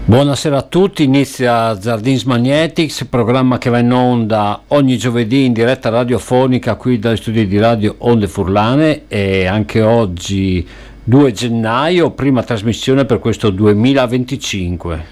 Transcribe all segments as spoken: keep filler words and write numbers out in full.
Buonasera a tutti, inizia Zardins Magnetics, programma che va in onda ogni giovedì in diretta radiofonica qui dagli studi di Radio Onde Furlane, e anche oggi due gennaio, prima trasmissione per questo duemilaventicinque.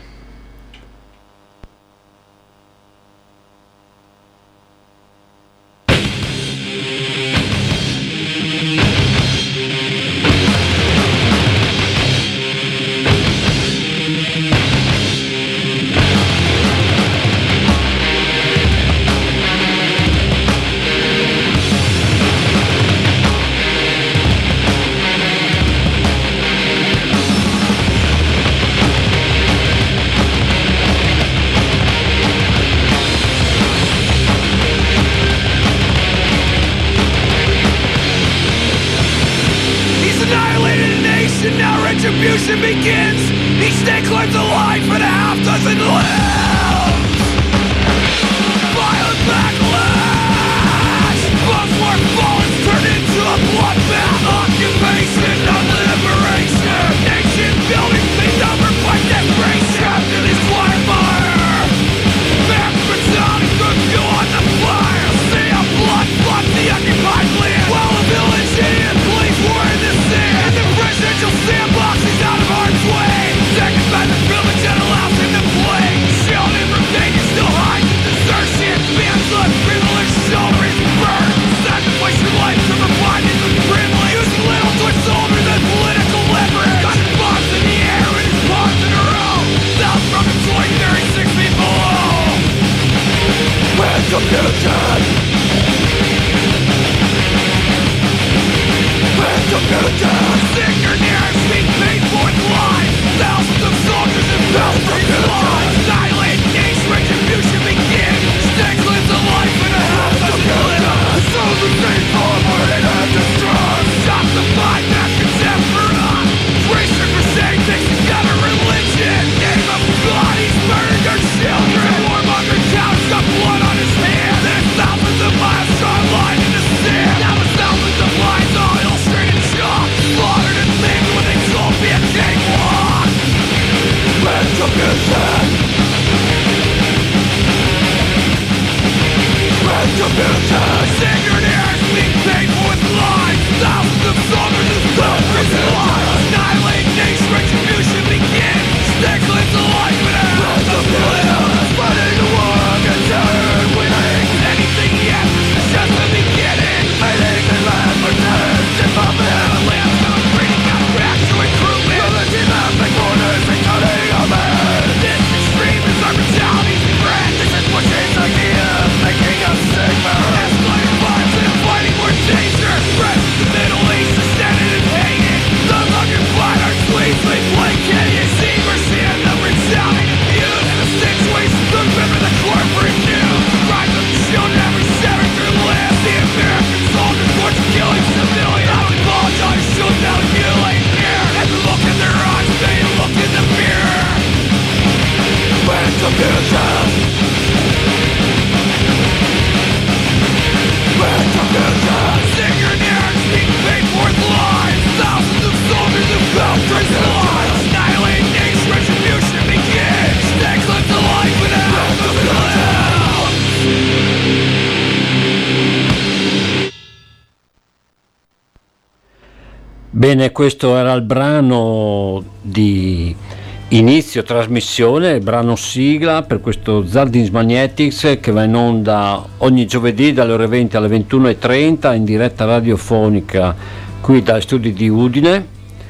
Bene, questo era il brano di inizio trasmissione, il brano sigla per questo Zardins Magnetics che va in onda ogni giovedì dalle ore venti alle ventuno e trenta in diretta radiofonica qui dai studi di Udine.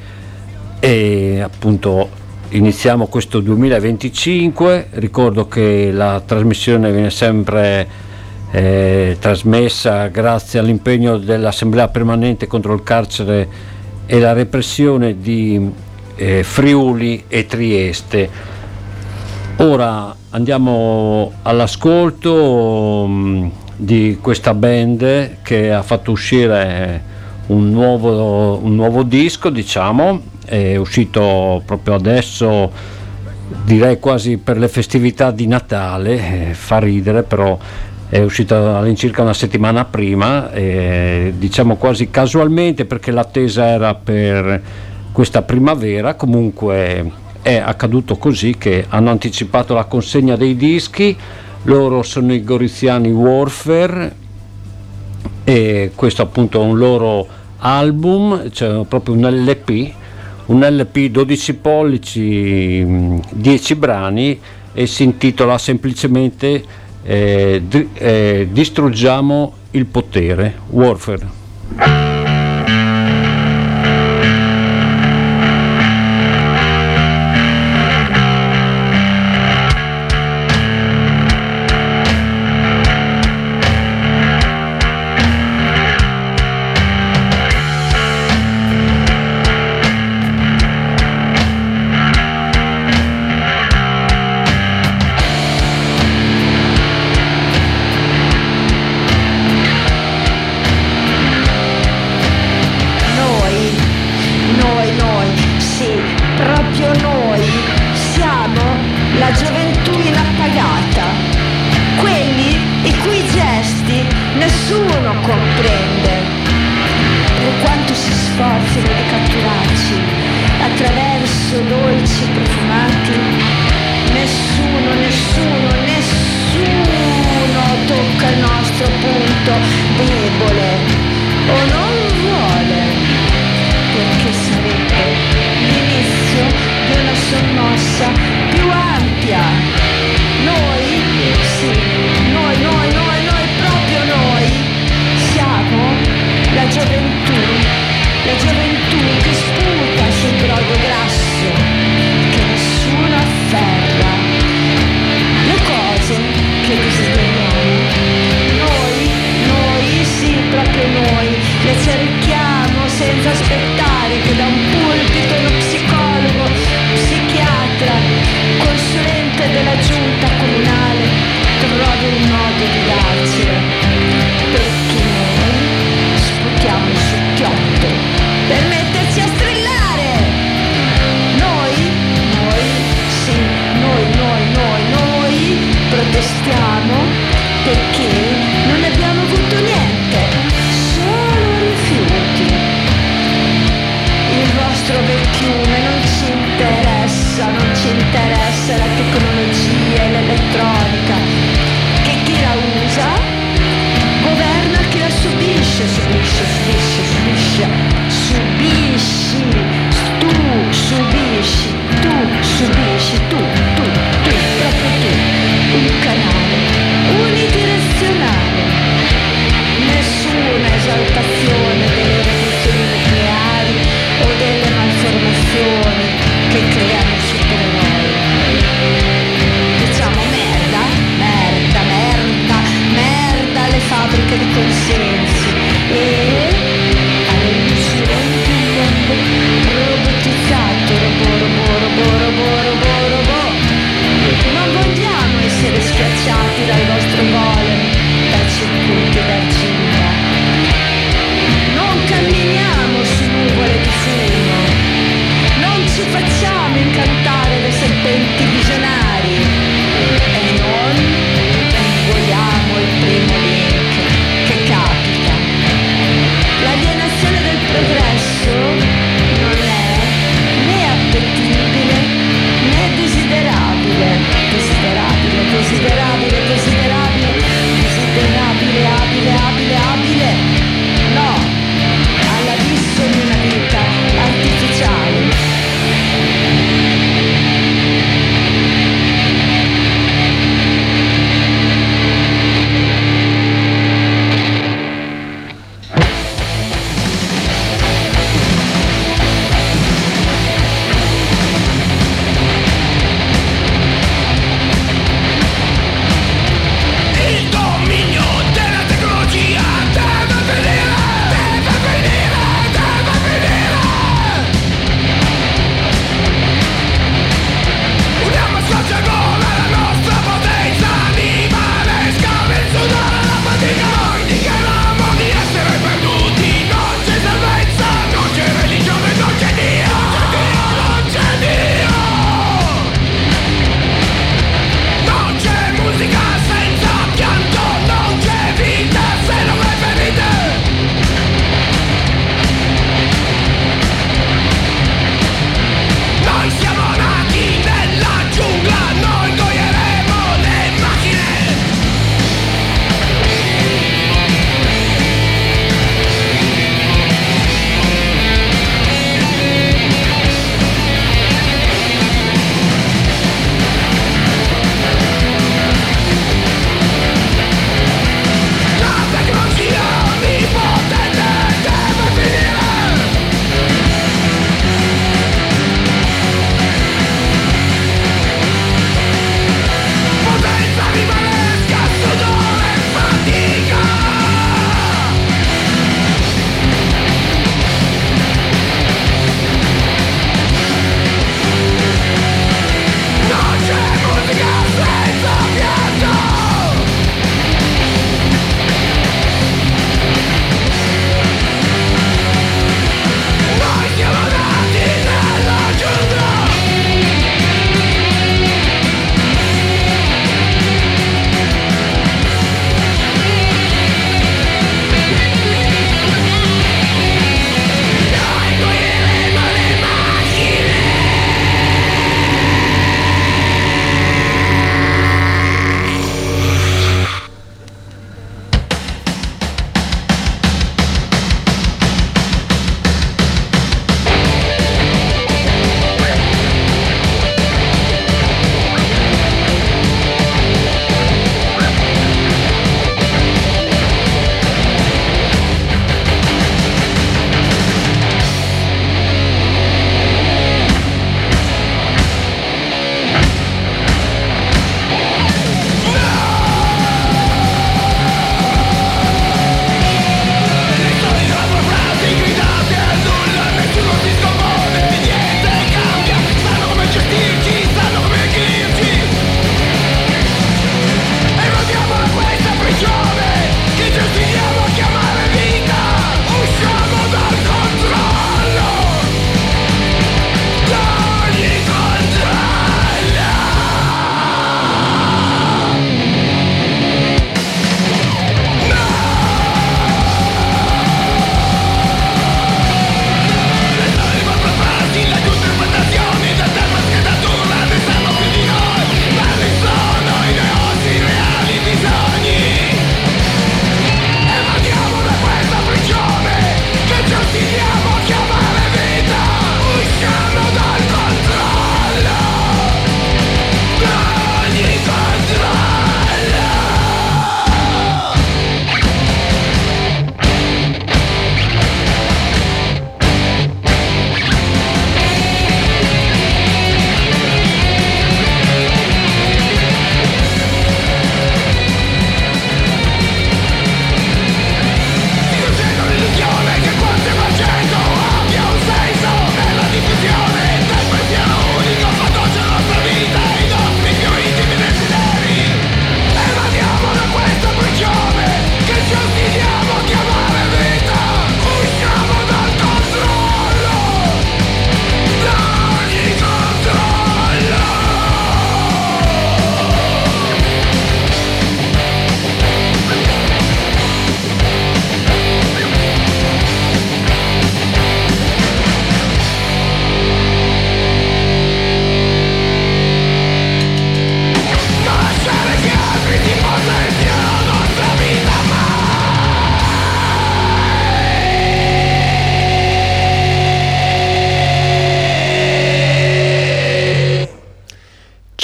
E appunto iniziamo questo duemilaventicinque. Ricordo che la trasmissione viene sempre eh, trasmessa grazie all'impegno dell'Assemblea Permanente contro il carcere e la repressione di eh, Friuli e Trieste. Ora andiamo all'ascolto um, di questa band che ha fatto uscire un nuovo, un nuovo disco, diciamo, è uscito proprio adesso, direi quasi per le festività di Natale, eh, fa ridere, però è uscita all'incirca una settimana prima, eh, diciamo quasi casualmente perché l'attesa era per questa primavera. Comunque è accaduto così che hanno anticipato la consegna dei dischi. Loro sono i goriziani Warfare e questo appunto è un loro album, cioè proprio un L P, un L P dodici pollici, dieci brani, e si intitola semplicemente eh, di, eh, Distruggiamo il potere, Warfare. Schiacciati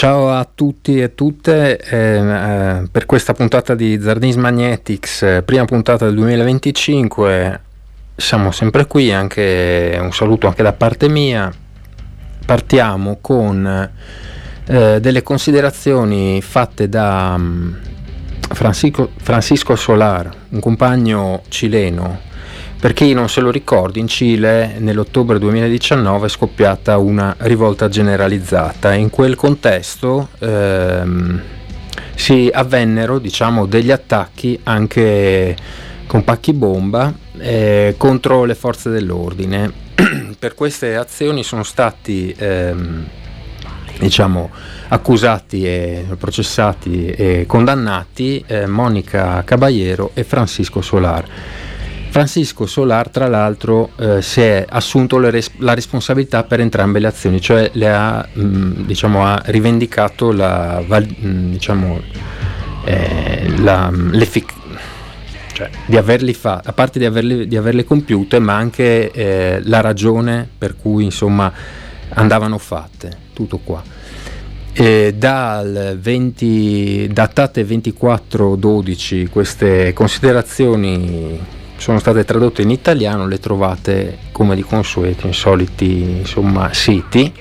Ciao a tutti e tutte, eh, eh, per questa puntata di Zardins Magnetics, eh, prima puntata del duemilaventicinque, siamo sempre qui, anche un saluto anche da parte mia. Partiamo con eh, delle considerazioni fatte da um, Francisco, Francisco Solar, un compagno cileno. Per chi non se lo ricordi, in Cile nell'ottobre duemiladiciannove è scoppiata una rivolta generalizzata e in quel contesto ehm, si avvennero, diciamo, degli attacchi anche con pacchi bomba eh, contro le forze dell'ordine. Per queste azioni sono stati ehm, diciamo accusati e processati e condannati eh, Monica Caballero e Francisco Solar. Francisco Solar, tra l'altro, eh, si è assunto le res- la responsabilità per entrambe le azioni, cioè le ha, mh, diciamo, ha rivendicato la, val- mh, diciamo, eh, la, l'effic- cioè, di averli fa- a parte di averle, di averle compiute, ma anche eh, la ragione per cui, insomma, andavano fatte. Tutto qua. E dal venti, datate ventiquattro dodici, queste considerazioni sono state tradotte in italiano, le trovate come di consueto in soliti, insomma, siti,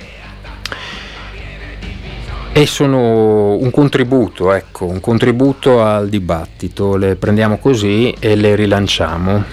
e sono un contributo, ecco, un contributo al dibattito. Le prendiamo così e le rilanciamo.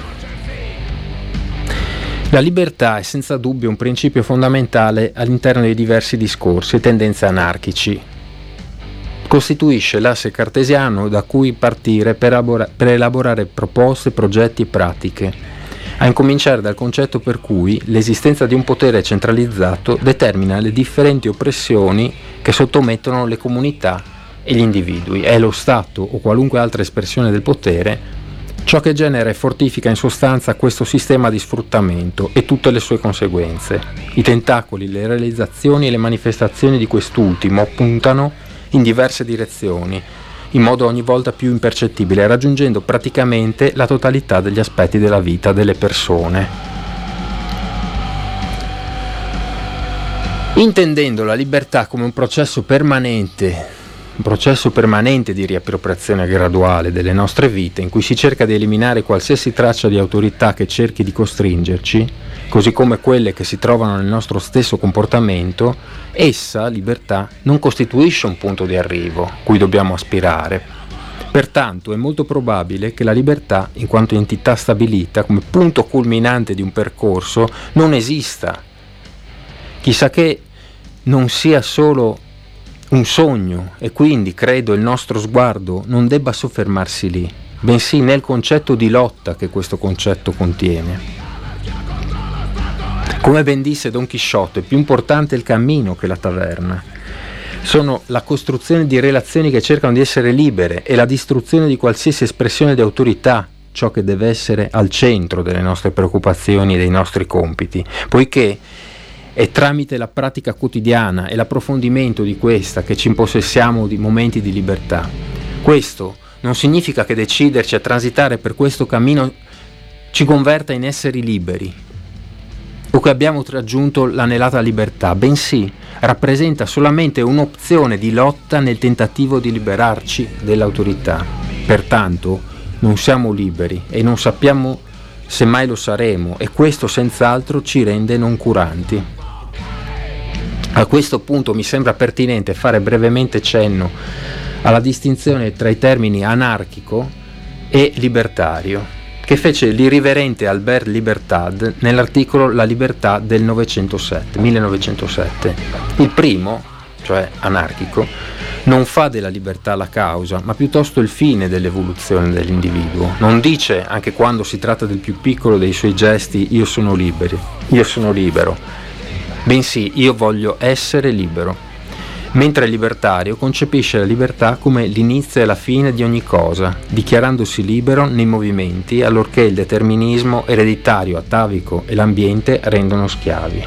La libertà è senza dubbio un principio fondamentale all'interno dei diversi discorsi e tendenze anarchici. Costituisce l'asse cartesiano da cui partire per, elabora- per elaborare proposte, progetti e pratiche, a incominciare dal concetto per cui l'esistenza di un potere centralizzato determina le differenti oppressioni che sottomettono le comunità e gli individui. È lo Stato o qualunque altra espressione del potere ciò che genera e fortifica in sostanza questo sistema di sfruttamento e tutte le sue conseguenze. I tentacoli, le realizzazioni e le manifestazioni di quest'ultimo puntano in diverse direzioni, in modo ogni volta più impercettibile, raggiungendo praticamente la totalità degli aspetti della vita delle persone. Intendendo la libertà come un processo permanente, un processo permanente di riappropriazione graduale delle nostre vite, in cui si cerca di eliminare qualsiasi traccia di autorità che cerchi di costringerci, così come quelle che si trovano nel nostro stesso comportamento, essa, libertà, non costituisce un punto di arrivo cui dobbiamo aspirare. Pertanto è molto probabile che la libertà, in quanto entità stabilita come punto culminante di un percorso, non esista. Chissà che non sia solo un sogno, e quindi credo il nostro sguardo non debba soffermarsi lì, bensì nel concetto di lotta che questo concetto contiene. Come ben disse Don Chisciotte, più importante è il cammino che la taverna. Sono la costruzione di relazioni che cercano di essere libere e la distruzione di qualsiasi espressione di autorità, ciò che deve essere al centro delle nostre preoccupazioni e dei nostri compiti, poiché è tramite la pratica quotidiana e l'approfondimento di questa che ci impossessiamo di momenti di libertà. Questo non significa che deciderci a transitare per questo cammino ci converta in esseri liberi o che abbiamo raggiunto l'anelata libertà, bensì rappresenta solamente un'opzione di lotta nel tentativo di liberarci dell'autorità. Pertanto non siamo liberi e non sappiamo se mai lo saremo, e questo senz'altro ci rende noncuranti. A questo punto mi sembra pertinente fare brevemente cenno alla distinzione tra i termini anarchico e libertario, che fece l'irriverente Albert Libertad nell'articolo La libertà del novecentosette, millenovecentosette. Il primo, cioè anarchico, non fa della libertà la causa, ma piuttosto il fine dell'evoluzione dell'individuo. Non dice, anche quando si tratta del più piccolo dei suoi gesti, io sono libero, io sono libero, bensì io voglio essere libero. Mentre il libertario concepisce la libertà come l'inizio e la fine di ogni cosa, dichiarandosi libero nei movimenti allorché il determinismo ereditario, atavico e l'ambiente rendono schiavi.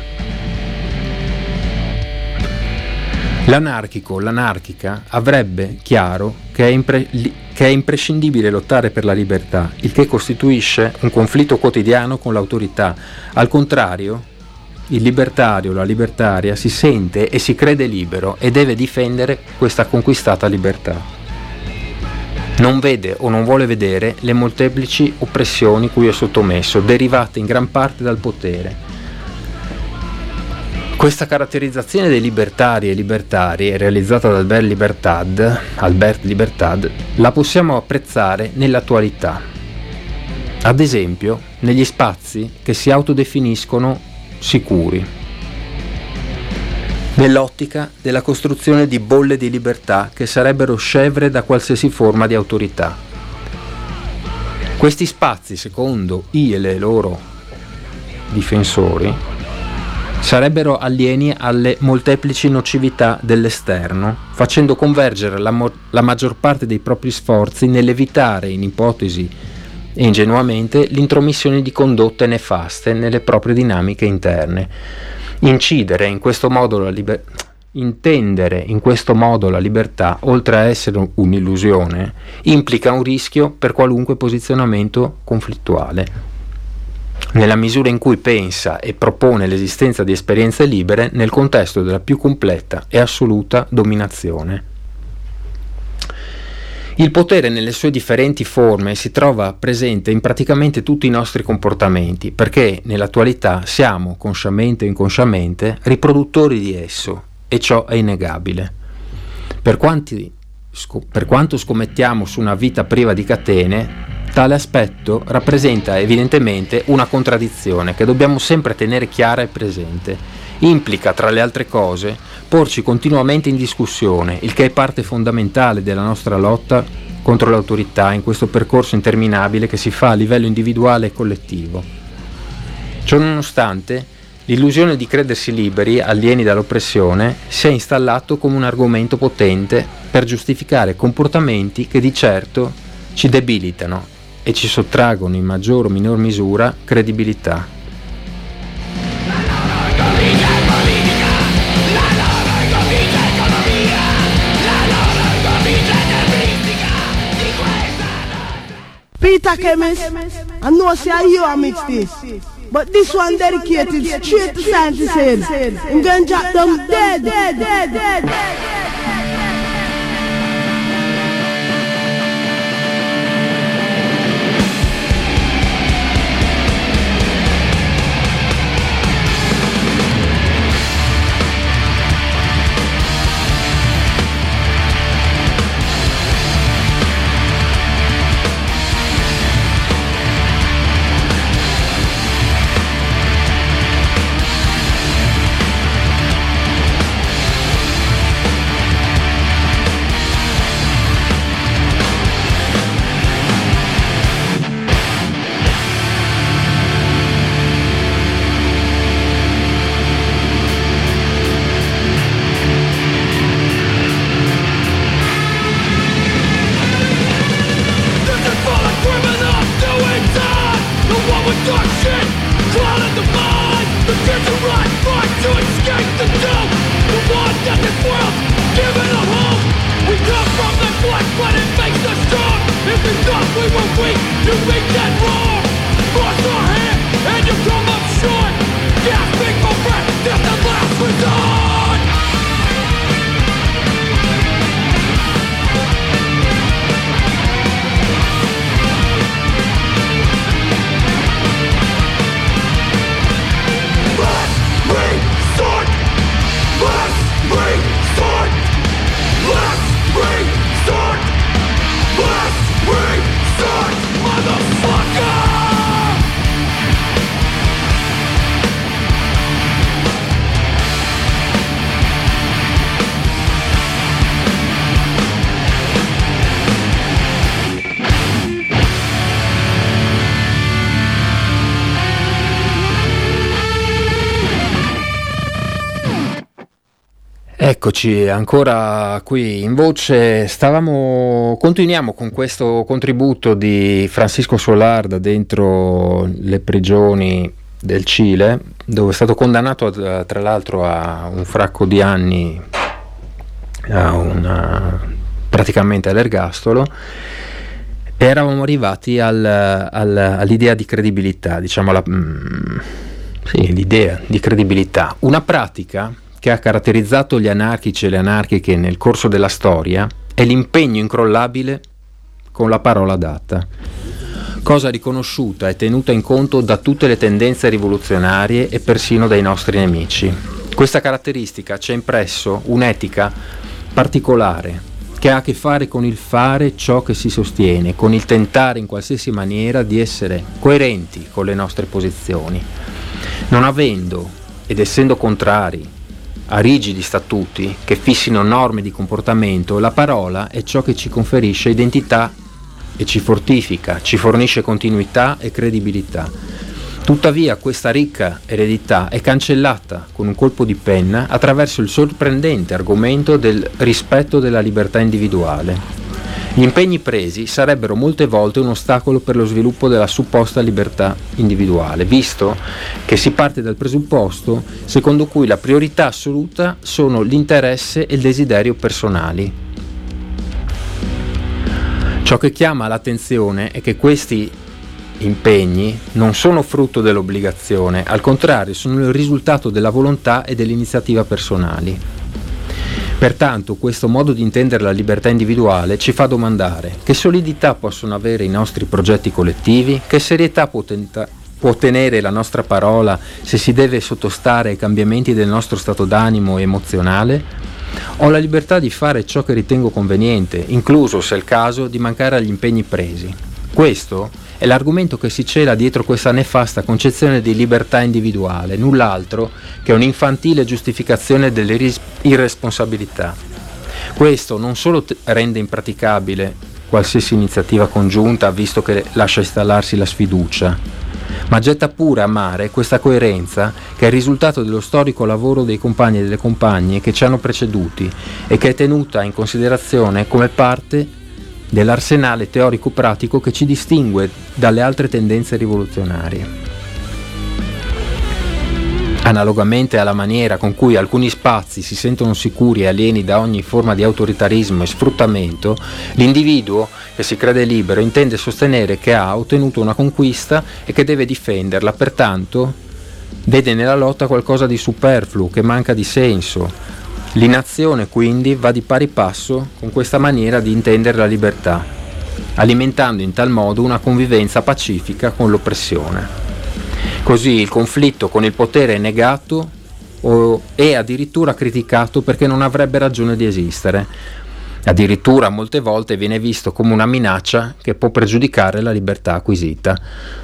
L'anarchico, l'anarchica, avrebbe chiaro che è, impre- che è imprescindibile lottare per la libertà, il che costituisce un conflitto quotidiano con l'autorità. Al contrario, il libertario, la libertaria si sente e si crede libero e deve difendere questa conquistata libertà. Non vede o non vuole vedere le molteplici oppressioni cui è sottomesso, derivate in gran parte dal potere. Questa caratterizzazione dei libertari e libertari, realizzata da Albert Libertad, Albert Libertad, la possiamo apprezzare nell'attualità. Ad esempio, negli spazi che si autodefiniscono sicuri, nell'ottica della costruzione di bolle di libertà che sarebbero scevre da qualsiasi forma di autorità. Questi spazi, secondo i e le loro difensori, sarebbero alieni alle molteplici nocività dell'esterno, facendo convergere la, mo- la maggior parte dei propri sforzi nell'evitare, in ipotesi e ingenuamente, l'intromissione di condotte nefaste nelle proprie dinamiche interne. Incidere in questo modo la liber- intendere in questo modo la libertà, oltre a essere un'illusione, implica un rischio per qualunque posizionamento conflittuale, nella misura in cui pensa e propone l'esistenza di esperienze libere nel contesto della più completa e assoluta dominazione. Il potere nelle sue differenti forme si trova presente in praticamente tutti i nostri comportamenti, perché nell'attualità siamo, consciamente o inconsciamente, riproduttori di esso, e ciò è innegabile. Per, quanti, per quanto scommettiamo su una vita priva di catene, tale aspetto rappresenta evidentemente una contraddizione che dobbiamo sempre tenere chiara e presente. Implica, tra le altre cose, porci continuamente in discussione, il che è parte fondamentale della nostra lotta contro l'autorità in questo percorso interminabile che si fa a livello individuale e collettivo. Ciononostante, l'illusione di credersi liberi, alieni dall'oppressione, si è installato come un argomento potente per giustificare comportamenti che di certo ci debilitano e ci sottraggono in maggior o minor misura credibilità. Peter Chemist, I know say you a mix this, but this one dedicated straight to Scientist Head. I'm gonna drop them dead, dead, dead, dead, dead. Eccoci ancora qui in voce. Stavamo, continuiamo con questo contributo di Francisco Solar da dentro le prigioni del Cile, dove è stato condannato a, tra l'altro a un fracco di anni, a una, praticamente all'ergastolo. Eravamo arrivati al, al, all'idea di credibilità, diciamo la, sì, l'idea di credibilità. Una pratica che ha caratterizzato gli anarchici e le anarchiche nel corso della storia è l'impegno incrollabile con la parola data, cosa riconosciuta e tenuta in conto da tutte le tendenze rivoluzionarie e persino dai nostri nemici. Questa caratteristica ci ha impresso un'etica particolare che ha a che fare con il fare ciò che si sostiene, con il tentare in qualsiasi maniera di essere coerenti con le nostre posizioni. Non avendo ed essendo contrari a rigidi statuti che fissino norme di comportamento, la parola è ciò che ci conferisce identità e ci fortifica, ci fornisce continuità e credibilità. Tuttavia questa ricca eredità è cancellata con un colpo di penna attraverso il sorprendente argomento del rispetto della libertà individuale. Gli impegni presi sarebbero molte volte un ostacolo per lo sviluppo della supposta libertà individuale, visto che si parte dal presupposto secondo cui la priorità assoluta sono l'interesse e il desiderio personali. Ciò che chiama l'attenzione è che questi impegni non sono frutto dell'obbligazione, al contrario sono il risultato della volontà e dell'iniziativa personali. Pertanto questo modo di intendere la libertà individuale ci fa domandare: che solidità possono avere i nostri progetti collettivi? Che serietà può, tenta- può tenere la nostra parola se si deve sottostare ai cambiamenti del nostro stato d'animo e emozionale? Ho la libertà di fare ciò che ritengo conveniente, incluso, se è il caso, di mancare agli impegni presi. Questo è l'argomento che si cela dietro questa nefasta concezione di libertà individuale, null'altro che un'infantile giustificazione dell'irresponsabilità. Questo non solo t- rende impraticabile qualsiasi iniziativa congiunta, visto che lascia installarsi la sfiducia, ma getta pure a mare questa coerenza che è il risultato dello storico lavoro dei compagni e delle compagne che ci hanno preceduti e che è tenuta in considerazione come parte dell'arsenale teorico-pratico che ci distingue dalle altre tendenze rivoluzionarie. Analogamente alla maniera con cui alcuni spazi si sentono sicuri e alieni da ogni forma di autoritarismo e sfruttamento, l'individuo che si crede libero intende sostenere che ha ottenuto una conquista e che deve difenderla, pertanto vede nella lotta qualcosa di superfluo, che manca di senso. L'inazione quindi va di pari passo con questa maniera di intendere la libertà, alimentando in tal modo una convivenza pacifica con l'oppressione. Così il conflitto con il potere è negato o è addirittura criticato perché non avrebbe ragione di esistere. Addirittura molte volte viene visto come una minaccia che può pregiudicare la libertà acquisita.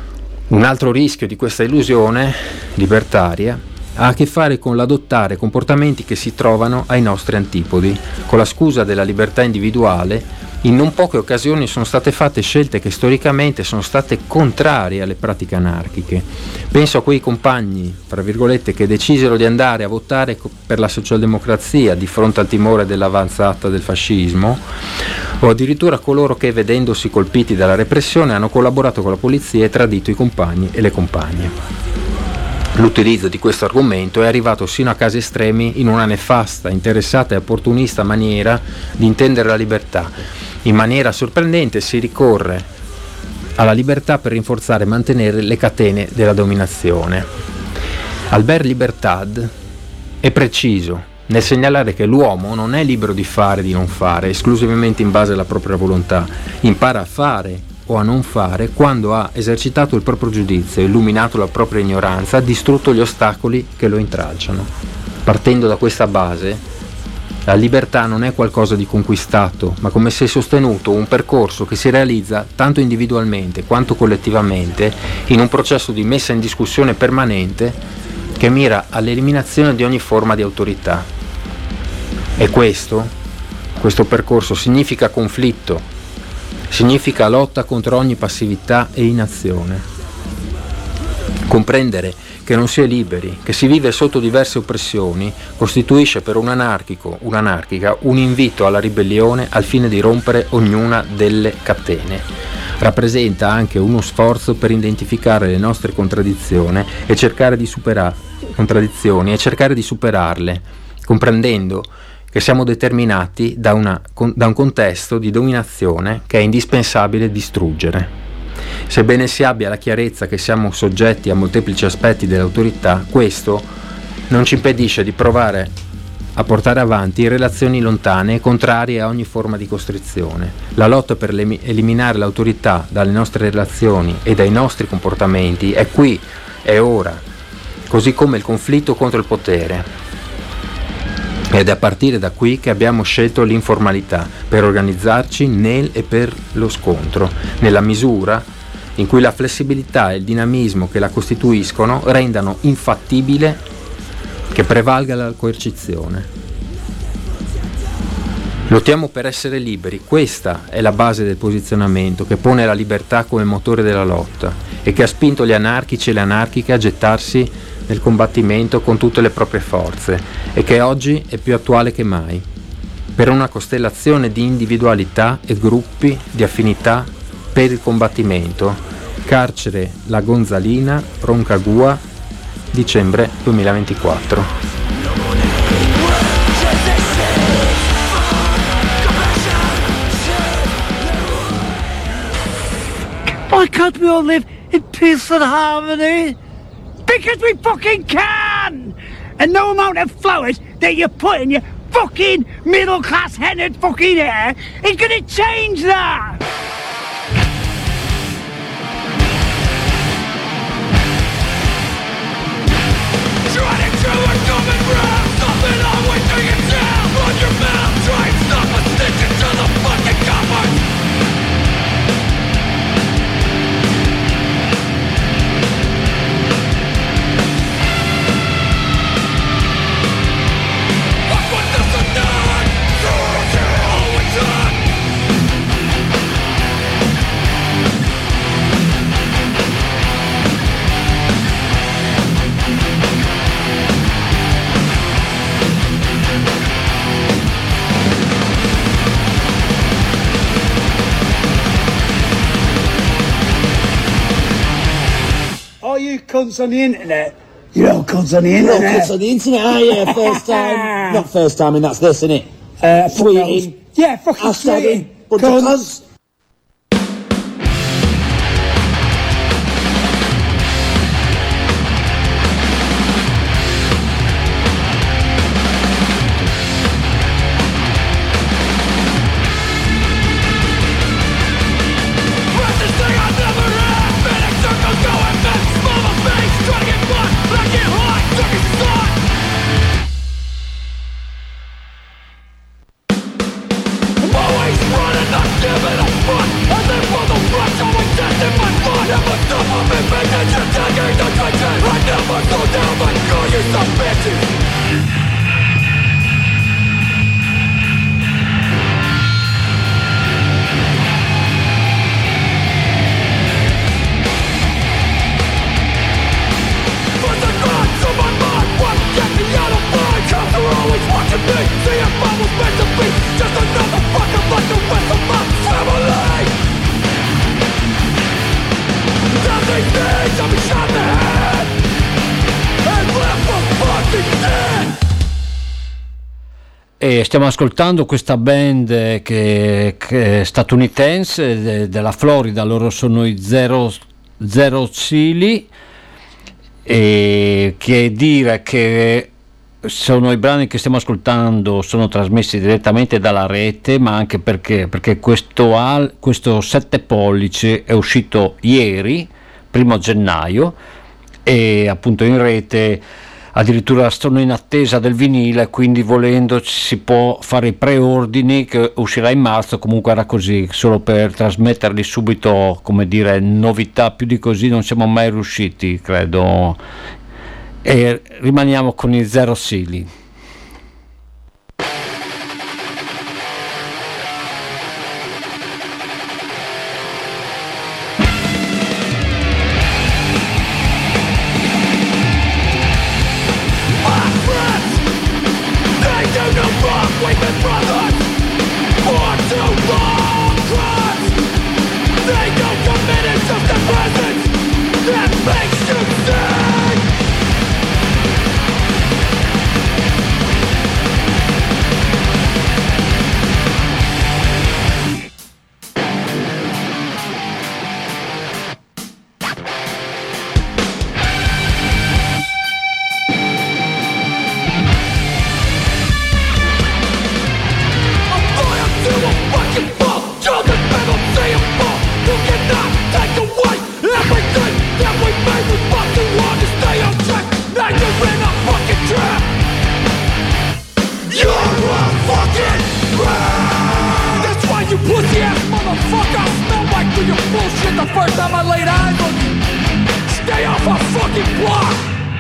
Un altro rischio di questa illusione libertaria ha a che fare con l'adottare comportamenti che si trovano ai nostri antipodi. Con la scusa della libertà individuale, in non poche occasioni sono state fatte scelte che storicamente sono state contrarie alle pratiche anarchiche. Penso a quei compagni, fra virgolette, che decisero di andare a votare per la socialdemocrazia di fronte al timore dell'avanzata del fascismo, o addirittura a coloro che, vedendosi colpiti dalla repressione, hanno collaborato con la polizia e tradito i compagni e le compagne. L'utilizzo di questo argomento è arrivato sino a casi estremi in una nefasta, interessata e opportunista maniera di intendere la libertà. In maniera sorprendente si ricorre alla libertà per rinforzare e mantenere le catene della dominazione. Albert Libertad è preciso nel segnalare che l'uomo non è libero di fare e di non fare, esclusivamente in base alla propria volontà. Impara a fare o a non fare quando ha esercitato il proprio giudizio, illuminato la propria ignoranza, distrutto gli ostacoli che lo intralciano. Partendo da questa base, la libertà non è qualcosa di conquistato, ma come se sostenuto un percorso che si realizza tanto individualmente quanto collettivamente in un processo di messa in discussione permanente che mira all'eliminazione di ogni forma di autorità. E questo, questo percorso significa conflitto, significa lotta contro ogni passività e inazione. Comprendere che non si è liberi, che si vive sotto diverse oppressioni, costituisce per un anarchico, un'anarchica, un invito alla ribellione al fine di rompere ognuna delle catene. Rappresenta anche uno sforzo per identificare le nostre contraddizioni e cercare di superare contraddizioni e cercare di superarle, comprendendo che siamo determinati da, una, da un contesto di dominazione che è indispensabile distruggere. Sebbene si abbia la chiarezza che siamo soggetti a molteplici aspetti dell'autorità, questo non ci impedisce di provare a portare avanti relazioni lontane e contrarie a ogni forma di costrizione. La lotta per eliminare l'autorità dalle nostre relazioni e dai nostri comportamenti è qui, è ora, così come il conflitto contro il potere. Ed è a partire da qui che abbiamo scelto l'informalità per organizzarci nel e per lo scontro, nella misura in cui la flessibilità e il dinamismo che la costituiscono rendano infattibile che prevalga la coercizione. Lottiamo per essere liberi, questa è la base del posizionamento che pone la libertà come motore della lotta e che ha spinto gli anarchici e le anarchiche a gettarsi nel combattimento con tutte le proprie forze e che oggi è più attuale che mai, per una costellazione di individualità e gruppi di affinità per il combattimento. Carcere La Gonzalina, Roncagua, dicembre duemilaventiquattro. Why can't we all live in peace and harmony? Because we fucking can! And no amount of flowers that you put in your fucking middle-class headed fucking hair is gonna change that! Cunts on the internet. You know cunts on the internet. You know cunts on the internet, ah yeah, first time. Not first time, and that's this, isn't it? Uh, tweeting. Yeah, fucking tweeting. Bunch of cunts. E stiamo ascoltando questa band che, che è statunitense de, della Florida, loro sono i Zero, Zero Chili, e che dire che sono i brani che stiamo ascoltando sono trasmessi direttamente dalla rete, ma anche perché, perché questo, al, questo sette pollici è uscito ieri, primo gennaio, e appunto in rete addirittura sono in attesa del vinile, quindi volendo si può fare i preordini che uscirà in marzo. Comunque era così, solo per trasmetterli subito, come dire, novità. Più di così non siamo mai riusciti, credo, e rimaniamo con i Zero Sili. fuck I'll smell right through your bullshit the first time I laid eyes on you. Stay off our fucking block!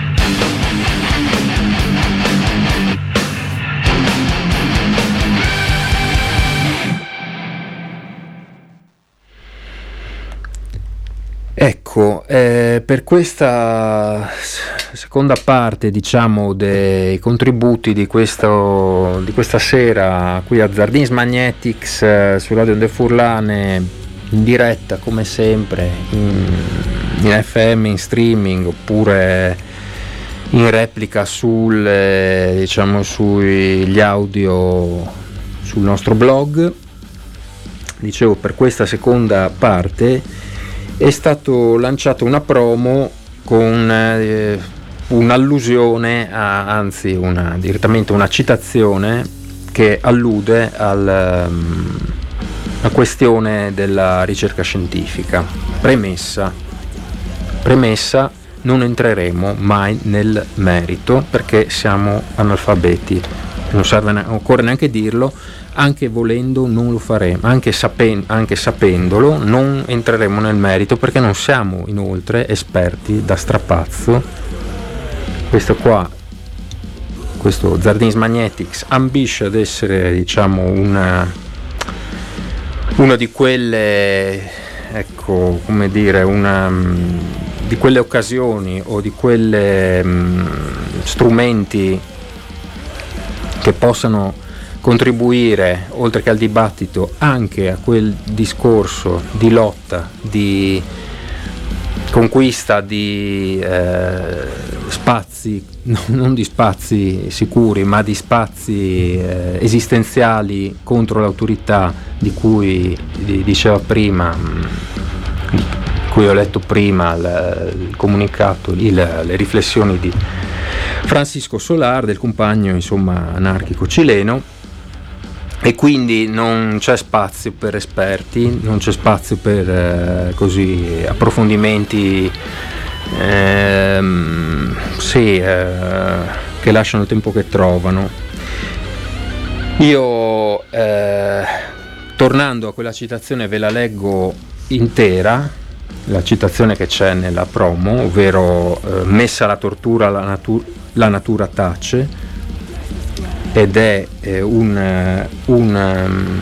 Ecco, eh, per questa seconda parte, diciamo, dei contributi di, questo, di questa sera qui a Zardins Magnetics eh, su Radio De Furlane, in diretta come sempre, in, in F M, in streaming oppure in replica sul, eh, diciamo, sugli audio sul nostro blog. Dicevo, per questa seconda parte è stato lanciato una promo con eh, un'allusione, a, anzi una, direttamente una citazione che allude al, um, alla questione della ricerca scientifica. Premessa, premessa, non entreremo mai nel merito perché siamo analfabeti, non serve, non occorre neanche dirlo. Anche volendo non lo faremo, anche, sapen- anche sapendolo non entreremo nel merito perché non siamo inoltre esperti da strapazzo. Questo qua, questo Zardins Magnetics ambisce ad essere, diciamo, una, una di quelle, ecco, come dire, una di quelle occasioni o di quelle um, strumenti che possano contribuire, oltre che al dibattito, anche a quel discorso di lotta, di conquista di eh, spazi, no, non di spazi sicuri, ma di spazi eh, esistenziali contro l'autorità di cui di, diceva prima, di cui ho letto prima il, il comunicato, il, le riflessioni di Francisco Solar, del compagno, insomma, anarchico cileno. E quindi non c'è spazio per esperti, non c'è spazio per eh, così approfondimenti ehm, sì, eh, che lasciano il tempo che trovano. Io eh, tornando a quella citazione ve la leggo intera, la citazione che c'è nella promo, ovvero eh, messa alla tortura la, natu- la natura tace, ed è eh, un, un um,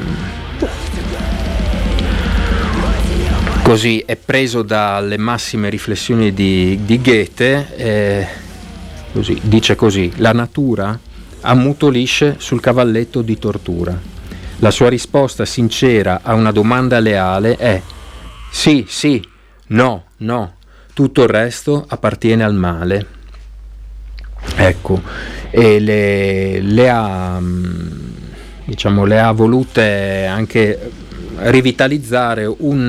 così è preso dalle massime riflessioni di, di Goethe, eh, così, dice così: la natura ammutolisce sul cavalletto di tortura. La sua risposta sincera a una domanda leale è sì, sì, no, no, tutto il resto appartiene al male. Ecco, e le, le ha diciamo le ha volute anche rivitalizzare un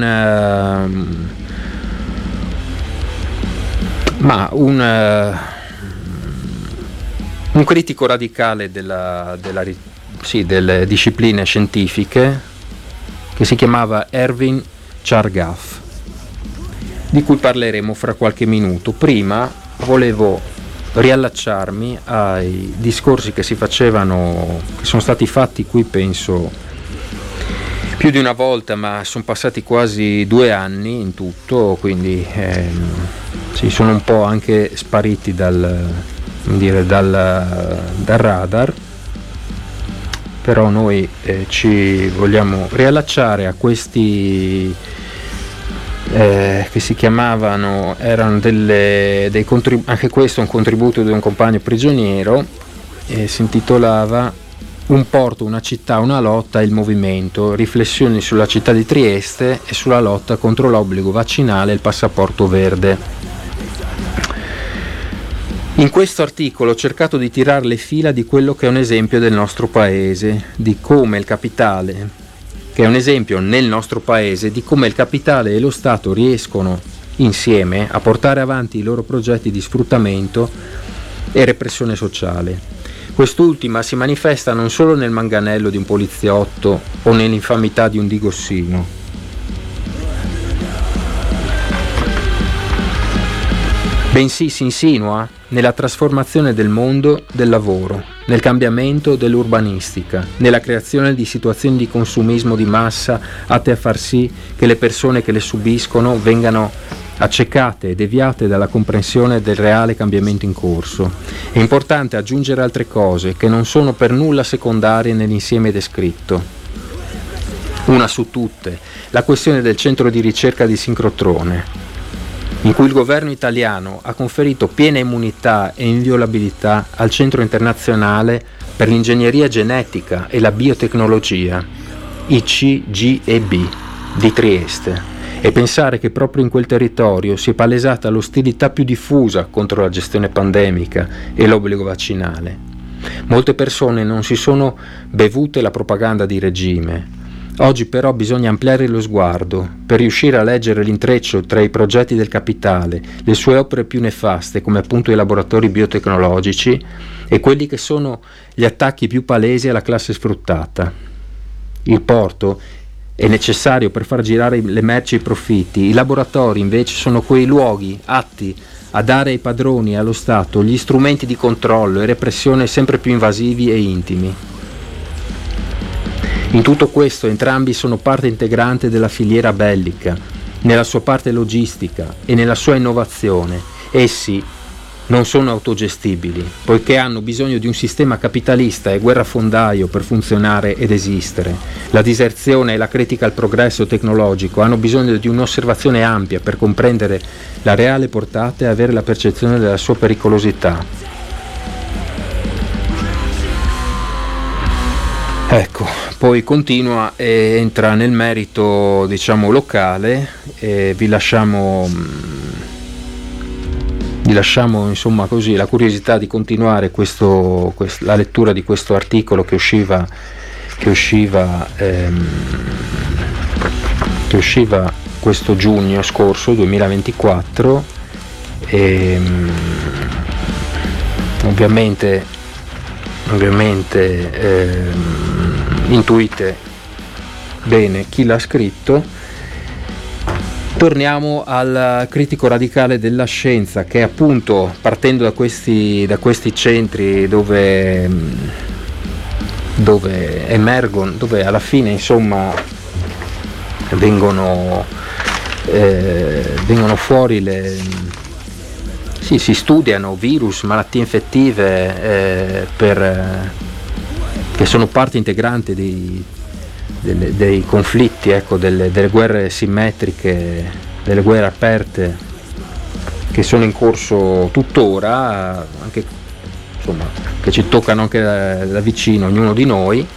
ma un un critico radicale della, della sì, delle discipline scientifiche che si chiamava Erwin Chargaff, di cui parleremo fra qualche minuto. Prima volevo riallacciarmi ai discorsi che si facevano, che sono stati fatti qui penso più di una volta, ma sono passati quasi due anni in tutto, quindi ehm, sì, sono un po' anche spariti dal, come dire, dal, dal radar, però noi eh, ci vogliamo riallacciare a questi Eh, che si chiamavano, erano delle, dei contrib- anche questo un contributo di un compagno prigioniero, e si intitolava Un porto, una città, una lotta, il movimento, riflessioni sulla città di Trieste e sulla lotta contro l'obbligo vaccinale e il passaporto verde. In questo articolo ho cercato di tirare le fila di quello che è un esempio del nostro paese, di come il capitale che è un esempio nel nostro paese di come il capitale e lo Stato riescono insieme a portare avanti i loro progetti di sfruttamento e repressione sociale. Quest'ultima si manifesta non solo nel manganello di un poliziotto o nell'infamità di un digossino. bensì si insinua nella trasformazione del mondo del lavoro, nel cambiamento dell'urbanistica, nella creazione di situazioni di consumismo di massa atte a far sì che le persone che le subiscono vengano accecate e deviate dalla comprensione del reale cambiamento in corso. È importante aggiungere altre cose che non sono per nulla secondarie nell'insieme descritto. Una su tutte, la questione del centro di ricerca di sincrotrone, in cui il governo italiano ha conferito piena immunità e inviolabilità al Centro Internazionale per l'Ingegneria Genetica e la Biotecnologia, I C G E B, di Trieste, e pensare che proprio in quel territorio si è palesata l'ostilità più diffusa contro la gestione pandemica e l'obbligo vaccinale. Molte persone non si sono bevute la propaganda di regime. Oggi però bisogna ampliare lo sguardo per riuscire a leggere l'intreccio tra i progetti del capitale, le sue opere più nefaste come appunto i laboratori biotecnologici e quelli che sono gli attacchi più palesi alla classe sfruttata. Il porto è necessario per far girare le merci e i profitti, i laboratori invece sono quei luoghi atti a dare ai padroni e allo Stato gli strumenti di controllo e repressione sempre più invasivi e intimi. In tutto questo entrambi sono parte integrante della filiera bellica, nella sua parte logistica e nella sua innovazione. Essi non sono autogestibili, poiché hanno bisogno di un sistema capitalista e guerrafondaio per funzionare ed esistere. La diserzione e la critica al progresso tecnologico hanno bisogno di un'osservazione ampia per comprendere la reale portata e avere la percezione della sua pericolosità. Ecco, poi continua e entra nel merito, diciamo, locale e vi lasciamo vi lasciamo insomma così la curiosità di continuare questo, quest, la lettura di questo articolo che usciva che usciva ehm, che usciva questo giugno scorso duemilaventiquattro e ovviamente ovviamente ehm, intuite bene chi l'ha scritto. Torniamo al critico radicale della scienza, che appunto partendo da questi, da questi centri dove, dove emergono, dove alla fine insomma vengono, eh, vengono fuori le sì, si studiano virus, malattie infettive eh, per, che sono parte integrante dei, delle, dei conflitti, ecco, delle, delle guerre simmetriche, delle guerre aperte che sono in corso tuttora, anche, insomma, che ci toccano anche da, da vicino ognuno di noi.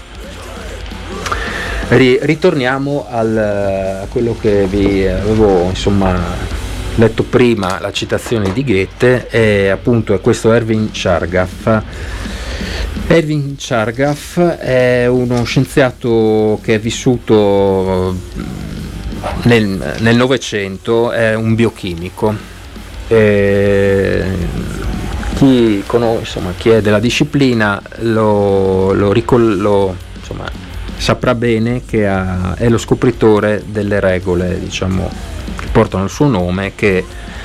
Ritorniamo al, a quello che vi avevo insomma letto prima, la citazione di Goethe, e appunto è questo Erwin Chargaff. Erwin Chargaff è uno scienziato che è vissuto nel Novecento, è un biochimico. E chi, conosce, insomma, chi è della disciplina lo, lo, ricol- lo insomma, saprà bene che ha, è lo scopritore delle regole, diciamo, che portano il suo nome, che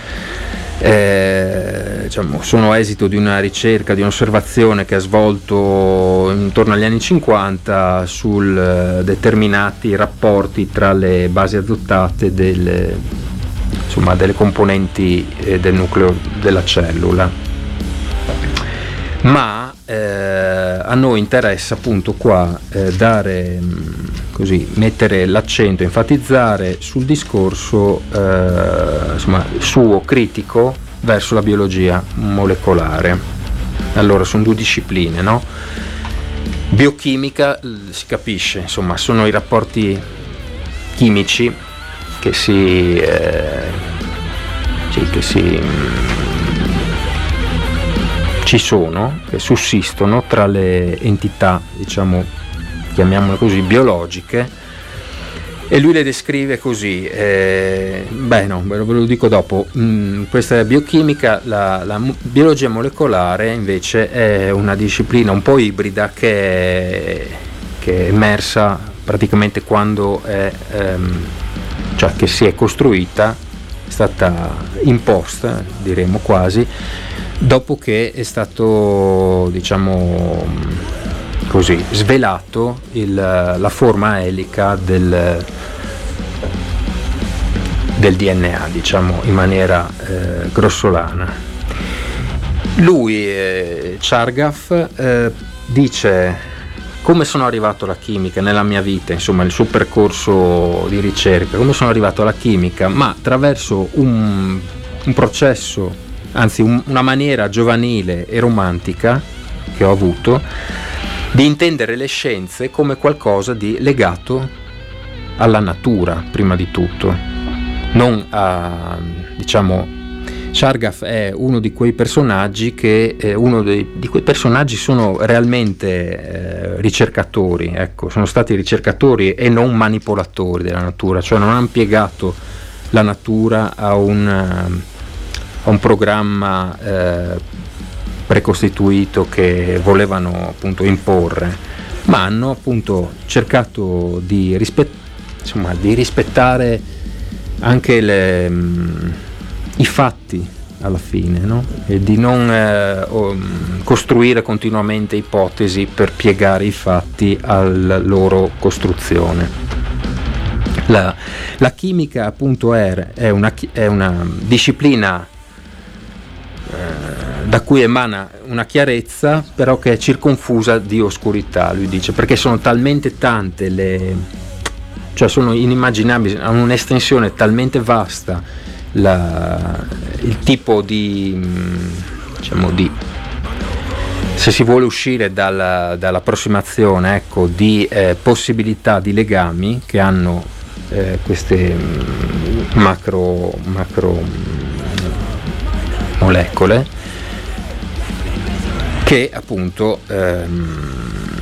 eh, diciamo, sono esito di una ricerca, di un'osservazione che ha svolto intorno agli anni cinquanta sul eh, determinati rapporti tra le basi azottate delle, insomma, delle componenti eh, del nucleo della cellula. Ma eh, a noi interessa appunto qua eh, dare mh, così, mettere l'accento, enfatizzare sul discorso eh, insomma, suo critico verso la biologia molecolare. Allora sono due discipline, no? Biochimica, si capisce, insomma, sono i rapporti chimici che si eh, sì, che si ci sono, che sussistono tra le entità, diciamo, chiamiamole così, biologiche, e lui le descrive così, eh, beh no, ve lo dico dopo. Mm, questa è biochimica. La, la biologia molecolare invece è una disciplina un po' ibrida che è, che è emersa praticamente quando è, ehm, cioè che si è costruita stata imposta, diremo quasi, dopo che è stato, diciamo così, svelato il, la forma elica del, del D N A, diciamo in maniera eh, grossolana. Lui, eh, Chargaff, eh, dice: come sono arrivato alla chimica nella mia vita, insomma il suo percorso di ricerca, come sono arrivato alla chimica, ma attraverso un, un processo, anzi un, una maniera giovanile e romantica che ho avuto di intendere le scienze come qualcosa di legato alla natura, prima di tutto, non a, diciamo, Chargaff è uno di quei personaggi che eh, uno dei, di quei personaggi sono realmente eh, ricercatori, ecco, sono stati ricercatori e non manipolatori della natura, cioè non hanno piegato la natura a un, a un programma eh, precostituito che volevano appunto imporre, ma hanno appunto cercato di, rispet- insomma, di rispettare anche le mh, i fatti alla fine, no? E di non eh, costruire continuamente ipotesi per piegare i fatti alla loro costruzione. La, la chimica appunto è, è, una, è una disciplina eh, da cui emana una chiarezza, però che è circonfusa di oscurità, lui dice, perché sono talmente tante le, cioè sono inimmaginabili, hanno un'estensione talmente vasta. La, il tipo di, diciamo, di se si vuole uscire dalla, dall'approssimazione, ecco, di eh, possibilità di legami che hanno eh, queste macro, macro molecole che appunto ehm,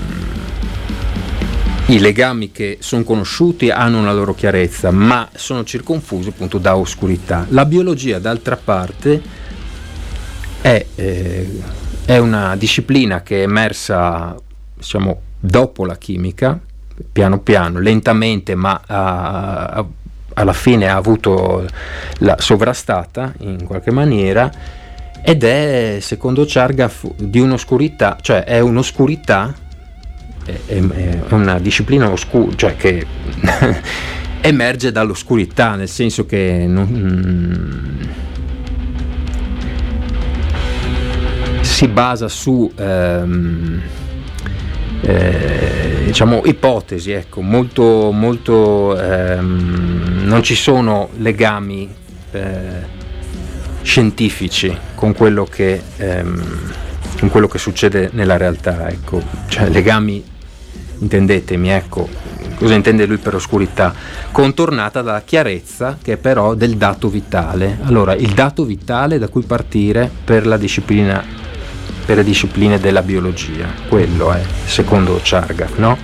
i legami che sono conosciuti hanno una loro chiarezza, ma sono circonfusi appunto da oscurità. La biologia, d'altra parte, è, eh, è una disciplina che è emersa, diciamo, dopo la chimica, piano piano, lentamente, ma ha, ha, alla fine ha avuto la sovrastata in qualche maniera, ed è, secondo Chargaff, di un'oscurità, cioè è un'oscurità. È una disciplina oscura, cioè che emerge dall'oscurità, nel senso che non, si basa su ehm, eh, diciamo ipotesi, ecco, molto molto ehm, non ci sono legami eh, scientifici con quello che ehm, con quello che succede nella realtà, ecco, cioè legami, intendetemi, ecco, cosa intende lui per oscurità? Contornata dalla chiarezza, che è però del dato vitale. Allora, il dato vitale da cui partire per la disciplina, per le discipline della biologia, quello è, secondo Chargaff, no?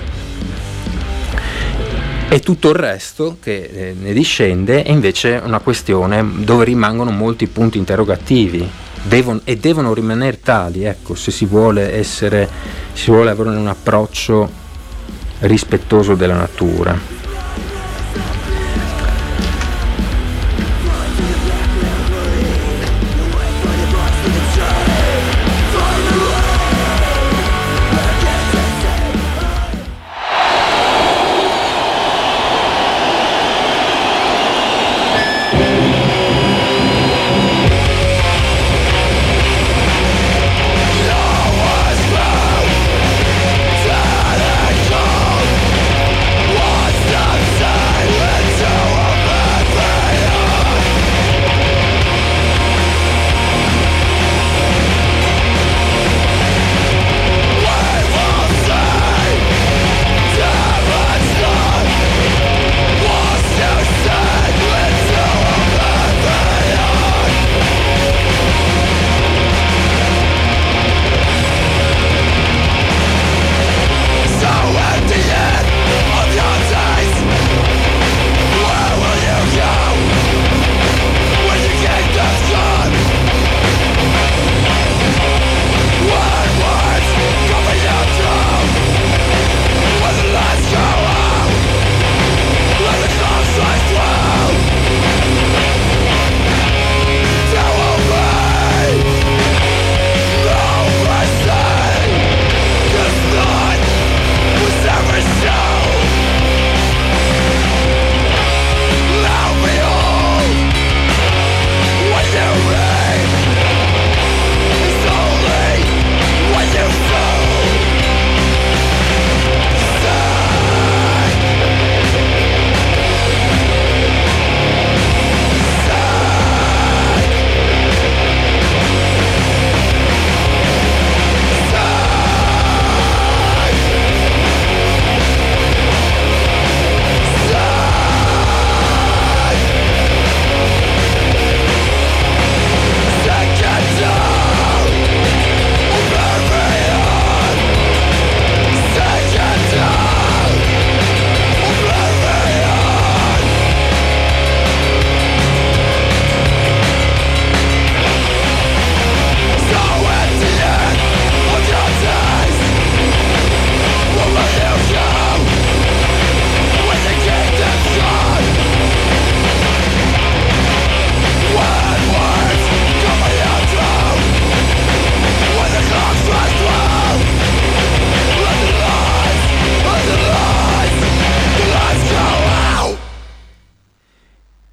E tutto il resto che eh, ne discende è invece una questione dove rimangono molti punti interrogativi. Devono, e devono rimanere tali, ecco, se si vuole essere, si vuole avere un approccio rispettoso della natura. What's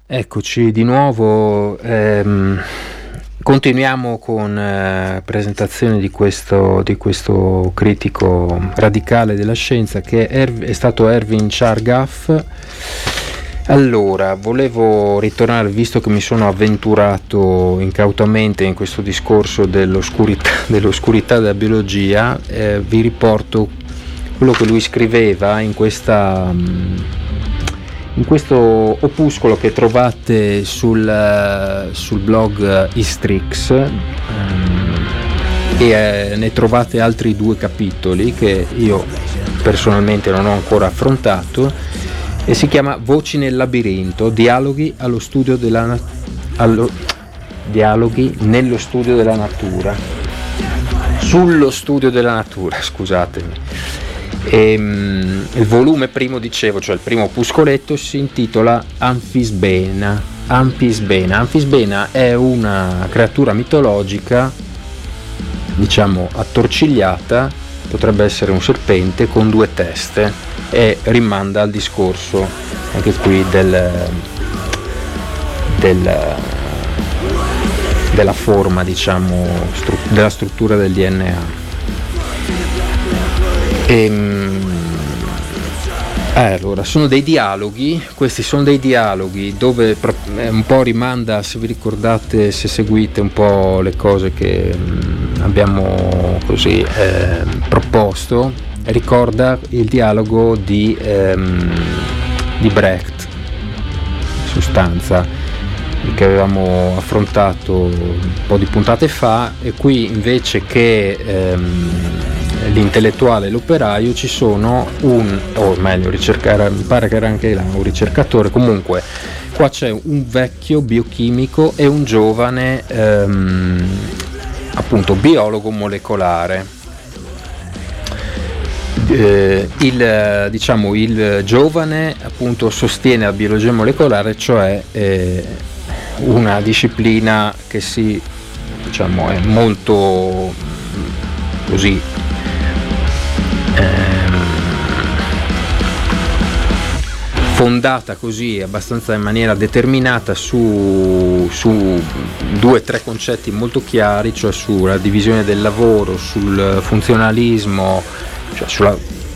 Eccoci di nuovo, ehm, continuiamo con eh, presentazione di questo, di questo critico radicale della scienza che è, er- è stato Erwin Chargaff. Allora, volevo ritornare, visto che mi sono avventurato incautamente in questo discorso dell'oscurità, dell'oscurità della biologia, eh, vi riporto quello che lui scriveva in questa... in questo opuscolo che trovate sul, sul blog Istrix, ehm, e eh, ne trovate altri due capitoli che io personalmente non ho ancora affrontato, e si chiama Voci nel labirinto, dialoghi allo studio della na- allo, dialoghi nello studio della natura sullo studio della natura, scusatemi. E, um, il volume primo, dicevo, cioè il primo opuscoletto, si intitola Anfisbena. Anfisbena. Anfisbena è una creatura mitologica, diciamo attorcigliata, potrebbe essere un serpente con due teste, e rimanda al discorso anche qui del, del della forma, diciamo, stru- della struttura del D N A. E, eh, allora, sono dei dialoghi, questi sono dei dialoghi dove un po' rimanda, se vi ricordate, se seguite un po' le cose che mh, abbiamo così eh, proposto, ricorda il dialogo di, ehm, di Brecht, in sostanza, che avevamo affrontato un po' di puntate fa, e qui invece che ehm, l'intellettuale e l'operaio ci sono un, o meglio ricercare, mi pare che era anche là un ricercatore, comunque qua c'è un vecchio biochimico e un giovane ehm, appunto biologo molecolare. Eh, il, diciamo, il giovane appunto sostiene la biologia molecolare, cioè eh, una disciplina che si, diciamo, è molto così ehm, fondata così abbastanza in maniera determinata su, su due o tre concetti molto chiari, cioè sulla divisione del lavoro, sul funzionalismo, cioè sulla,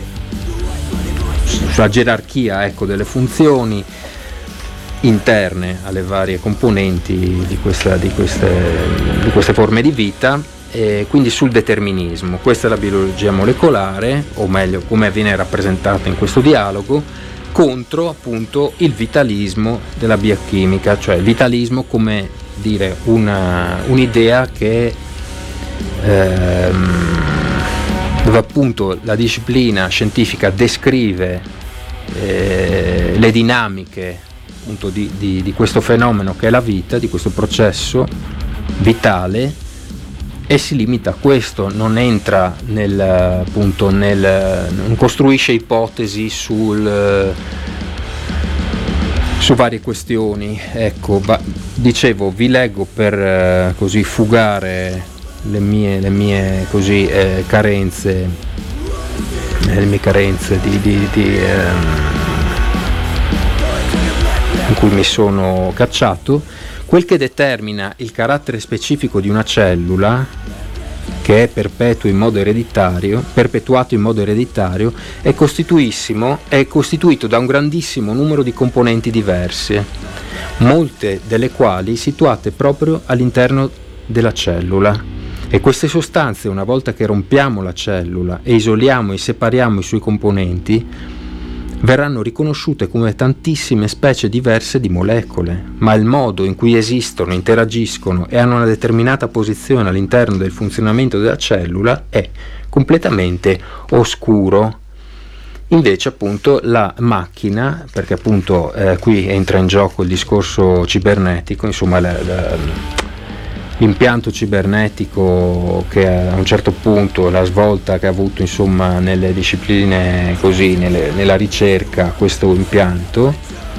sulla gerarchia, ecco, delle funzioni interne alle varie componenti di, questa, di, queste, di queste forme di vita, e quindi sul determinismo. Questa è la biologia molecolare, o meglio come viene rappresentata in questo dialogo, contro appunto il vitalismo della biochimica, cioè il vitalismo come dire una, un'idea che ehm, dove appunto la disciplina scientifica descrive eh, le dinamiche appunto di, di, di questo fenomeno che è la vita, di questo processo vitale, e si limita a questo, non entra nel appunto nel non costruisce ipotesi sul su varie questioni. Ecco, ba, dicevo, vi leggo per eh, così fugare le mie, le mie così eh, carenze eh, le mie carenze di, di, di ehm, in cui mi sono cacciato. Quel che determina il carattere specifico di una cellula, che è perpetuo in modo ereditario, perpetuato in modo ereditario, è costituissimo, è costituito da un grandissimo numero di componenti diverse, molte delle quali situate proprio all'interno della cellula. E queste sostanze, una volta che rompiamo la cellula e isoliamo e separiamo i suoi componenti, verranno riconosciute come tantissime specie diverse di molecole, ma il modo in cui esistono, interagiscono e hanno una determinata posizione all'interno del funzionamento della cellula è completamente oscuro. Invece appunto la macchina, perché appunto eh, qui entra in gioco il discorso cibernetico, insomma la, la, l'impianto cibernetico che a un certo punto, la svolta che ha avuto insomma nelle discipline così, nelle, nella ricerca, questo impianto,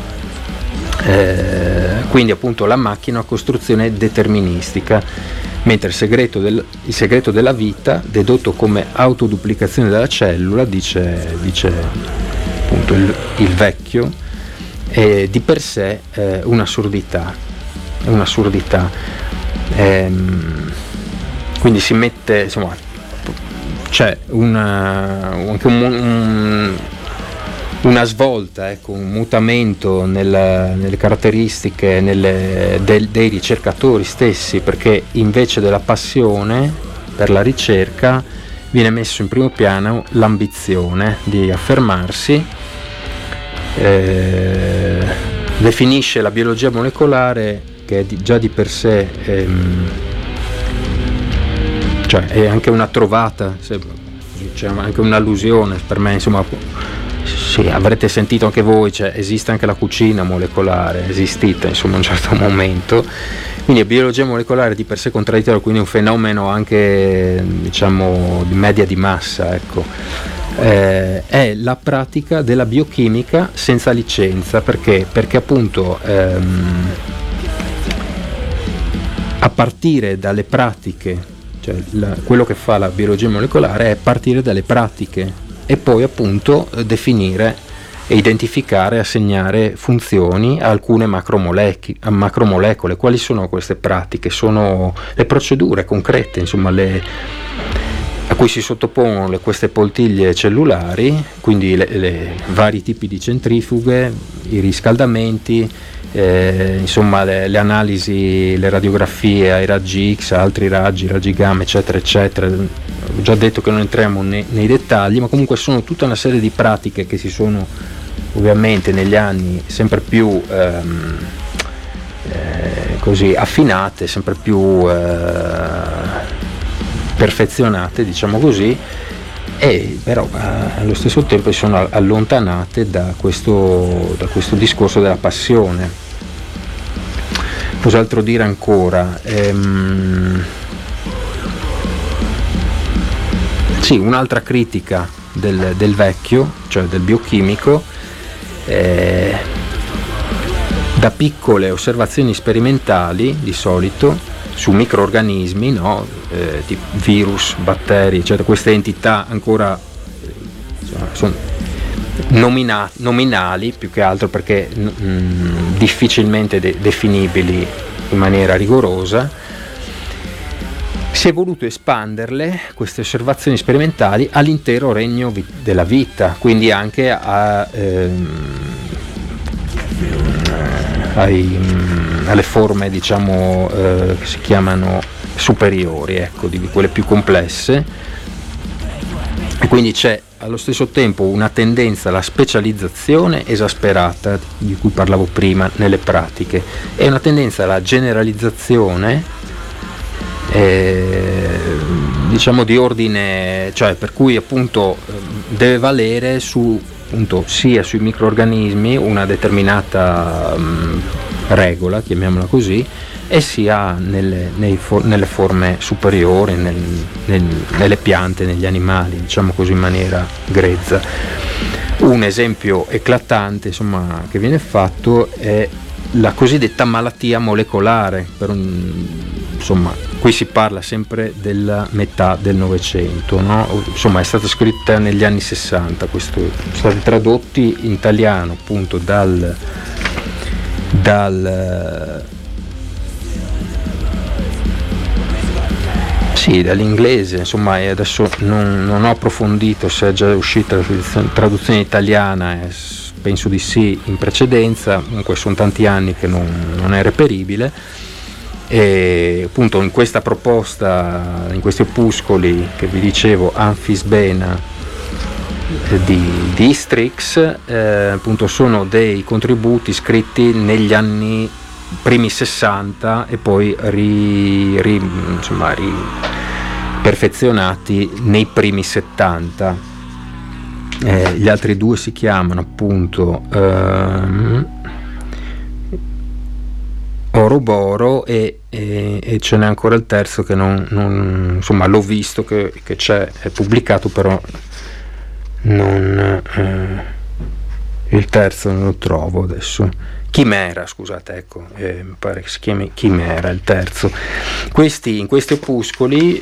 eh, quindi appunto la macchina a costruzione deterministica, mentre il segreto, del, il segreto della vita, dedotto come autoduplicazione della cellula, dice, dice appunto il, il vecchio, è di per sé eh, un'assurdità, un'assurdità. Ehm, quindi si mette, insomma, c'è una, anche un, un, una svolta, ecco, un mutamento nella, nelle caratteristiche nelle, del, dei ricercatori stessi, perché invece della passione per la ricerca viene messo in primo piano l'ambizione di affermarsi. Eh, definisce la biologia molecolare, che è di, già di per sé ehm, cioè è anche una trovata, se, c'è anche un'allusione per me, insomma, sì, avrete sentito anche voi, cioè esiste anche la cucina molecolare, è esistita insomma a un certo momento, quindi la biologia molecolare di per sé contraddittoria, quindi un fenomeno anche, diciamo, di media di massa, ecco. Eh, è la pratica della biochimica senza licenza. Perché? Perché appunto ehm, a partire dalle pratiche, cioè la, quello che fa la biologia molecolare è partire dalle pratiche e poi appunto definire e identificare, assegnare funzioni a alcune macromolecole. A macromolecole. Quali sono queste pratiche? Sono le procedure concrete, insomma, le, a cui si sottopongono le, queste poltiglie cellulari, quindi le, le vari tipi di centrifughe, i riscaldamenti, eh, insomma le, le analisi, le radiografie ai raggi X, altri raggi, raggi gamma, eccetera, eccetera. Ho già detto che non entriamo nei, nei dettagli, ma comunque sono tutta una serie di pratiche che si sono ovviamente negli anni sempre più ehm, eh, così affinate, sempre più eh, perfezionate, diciamo così, e però eh, allo stesso tempo si sono allontanate da questo, da questo discorso della passione. Cos'altro dire ancora? Ehm, sì, un'altra critica del, del vecchio, cioè del biochimico, eh, da piccole osservazioni sperimentali di solito su microrganismi, no? eh, di virus, batteri, eccetera, queste entità ancora insomma, sono nomina- nominali più che altro, perché mh, difficilmente de- definibili in maniera rigorosa. Si è voluto espanderle, queste osservazioni sperimentali, all'intero regno vi- della vita, quindi anche a, ehm, ai, alle forme, diciamo, eh, che si chiamano superiori, ecco, di quelle più complesse, e quindi c'è allo stesso tempo una tendenza alla specializzazione esasperata di cui parlavo prima nelle pratiche, e una tendenza alla generalizzazione Eh, diciamo di ordine, cioè per cui appunto deve valere su appunto sia sui microrganismi una determinata um, regola, chiamiamola così, e sia nelle, nei for- nelle forme superiori, nel, nel, nelle piante, negli animali, diciamo così in maniera grezza. Un esempio eclatante, insomma, che viene fatto è la cosiddetta malattia molecolare, per un, insomma, qui si parla sempre della metà del Novecento, no? Insomma, è stata scritta negli anni sessanta, questo, sono stati tradotti in italiano appunto dal, dal sì, dall'inglese, insomma, e adesso non, non ho approfondito se è già uscita la traduzione italiana, e penso di sì in precedenza, comunque sono tanti anni che non, non è reperibile. E appunto in questa proposta, in questi opuscoli che vi dicevo, Amphisbaena di, di Istrix, eh, appunto sono dei contributi scritti negli anni primi sessanta e poi ri, ri, insomma, ri perfezionati nei primi settanta. Eh, gli altri due si chiamano appunto ehm, Oroboro e, e, e ce n'è ancora il terzo che non, non insomma l'ho visto che, che c'è, è pubblicato, però non eh, il terzo non lo trovo adesso. Chimera, scusate, ecco, eh, mi pare che si chiami Chimera il terzo. Questi, in questi opuscoli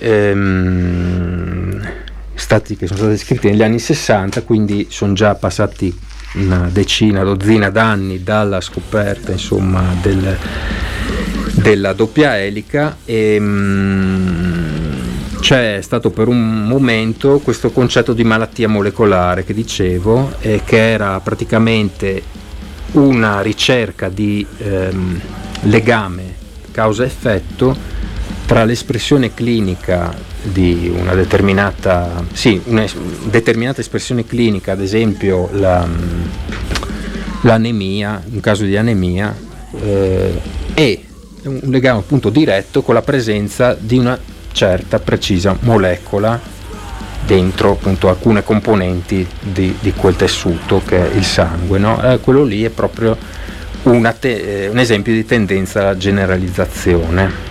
ehm, stati, che sono stati scritti negli anni sessanta, quindi sono già passati una decina, dozzina d'anni dalla scoperta, insomma, del, della doppia elica, e mh, c'è stato per un momento questo concetto di malattia molecolare che dicevo, e che era praticamente una ricerca di ehm, legame causa-effetto tra l'espressione clinica di una determinata, sì, una determinata espressione clinica, ad esempio la, l'anemia, un caso di anemia, eh, e un legame appunto diretto con la presenza di una certa precisa molecola dentro appunto alcune componenti di, di quel tessuto che è il sangue, no? Eh, quello lì è proprio una te- un esempio di tendenza alla generalizzazione.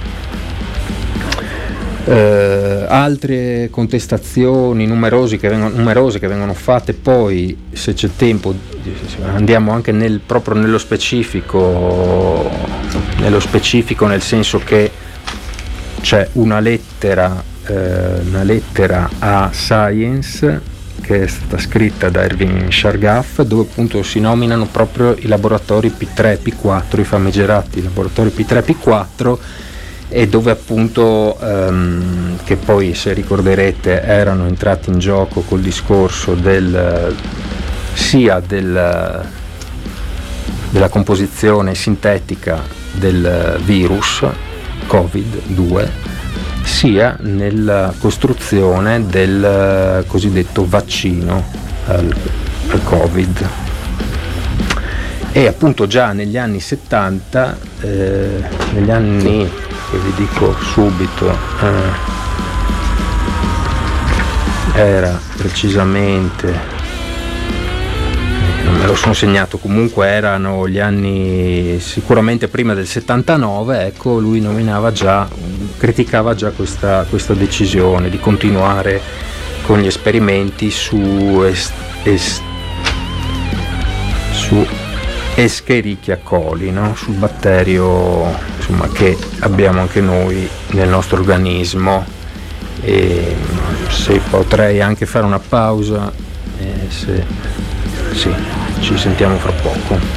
Eh, altre contestazioni numerosi che vengono, numerose che vengono fatte, poi se c'è tempo andiamo anche nel, proprio nello specifico, nello specifico nel senso che c'è una lettera, eh, una lettera a Science che è stata scritta da Erwin Chargaff, dove appunto si nominano proprio i laboratori P tre e P quattro, i famigerati laboratori P tre e P quattro, e dove appunto ehm, che poi, se ricorderete, erano entrati in gioco col discorso del sia del, della composizione sintetica del virus covid due, sia nella costruzione del cosiddetto vaccino al, al Covid. E appunto già negli anni settanta, eh, negli anni che vi dico subito, eh, era precisamente, non me lo sono segnato, comunque erano gli anni sicuramente prima del settantanove, ecco, lui nominava già, criticava già questa, questa decisione di continuare con gli esperimenti su, es, es, su Escherichia coli, no? Sul batterio, insomma, che abbiamo anche noi nel nostro organismo. E se potrei anche fare una pausa, eh, se, sì, ci sentiamo fra poco.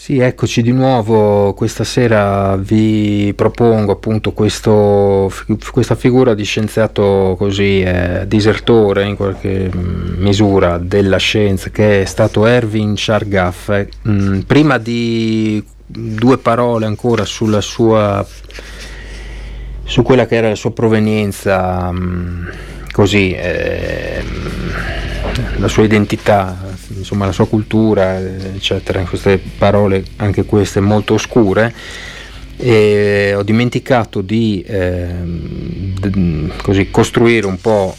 Sì, eccoci di nuovo. Questa sera vi propongo appunto questo, questa figura di scienziato così eh, disertore in qualche misura della scienza, che è stato Erwin Chargaff. Mm, prima di due parole ancora sulla sua, su quella che era la sua provenienza, mm, così eh, la sua identità, insomma la sua cultura, eccetera, queste parole anche queste molto oscure. E ho dimenticato di eh, d- così costruire un po'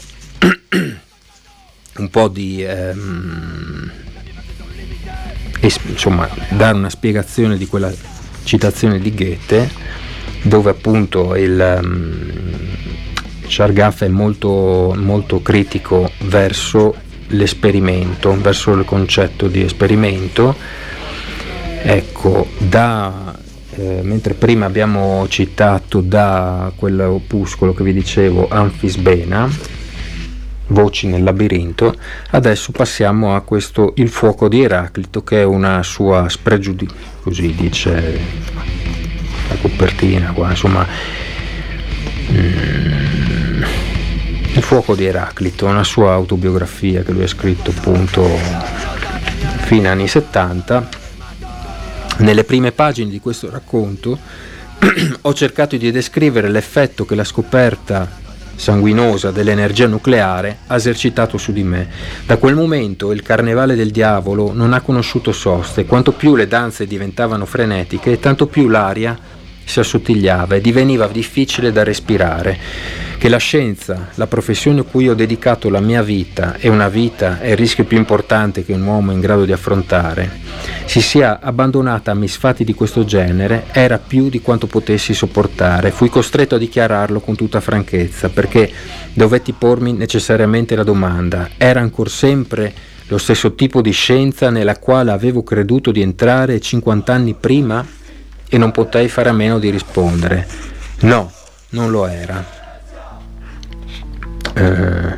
un po' di ehm, es- insomma dare una spiegazione di quella citazione di Goethe, dove appunto il um, Chargaff è molto molto critico verso l'esperimento, verso il concetto di esperimento. Ecco, da eh, mentre prima abbiamo citato da quell'opuscolo che vi dicevo, Anfisbena, Voci nel labirinto, adesso passiamo a questo Il fuoco di Eraclito, che è una sua spregiudizione, così dice la copertina qua, insomma. mm, Il fuoco di Eraclito, una sua autobiografia che lui ha scritto appunto fine anni settanta. Nelle prime pagine di questo racconto ho cercato di descrivere l'effetto che la scoperta sanguinosa dell'energia nucleare ha esercitato su di me. Da quel momento il carnevale del diavolo non ha conosciuto soste. Quanto più le danze diventavano frenetiche, tanto più l'aria si assottigliava e diveniva difficile da respirare. Che la scienza, la professione a cui ho dedicato la mia vita, e una vita è il rischio più importante che un uomo è in grado di affrontare, si sia abbandonata a misfatti di questo genere era più di quanto potessi sopportare. Fui costretto a dichiararlo con tutta franchezza, perché dovetti pormi necessariamente la domanda: era ancora sempre lo stesso tipo di scienza nella quale avevo creduto di entrare cinquant'anni prima? E non potei fare a meno di rispondere: no, non lo era. Eh.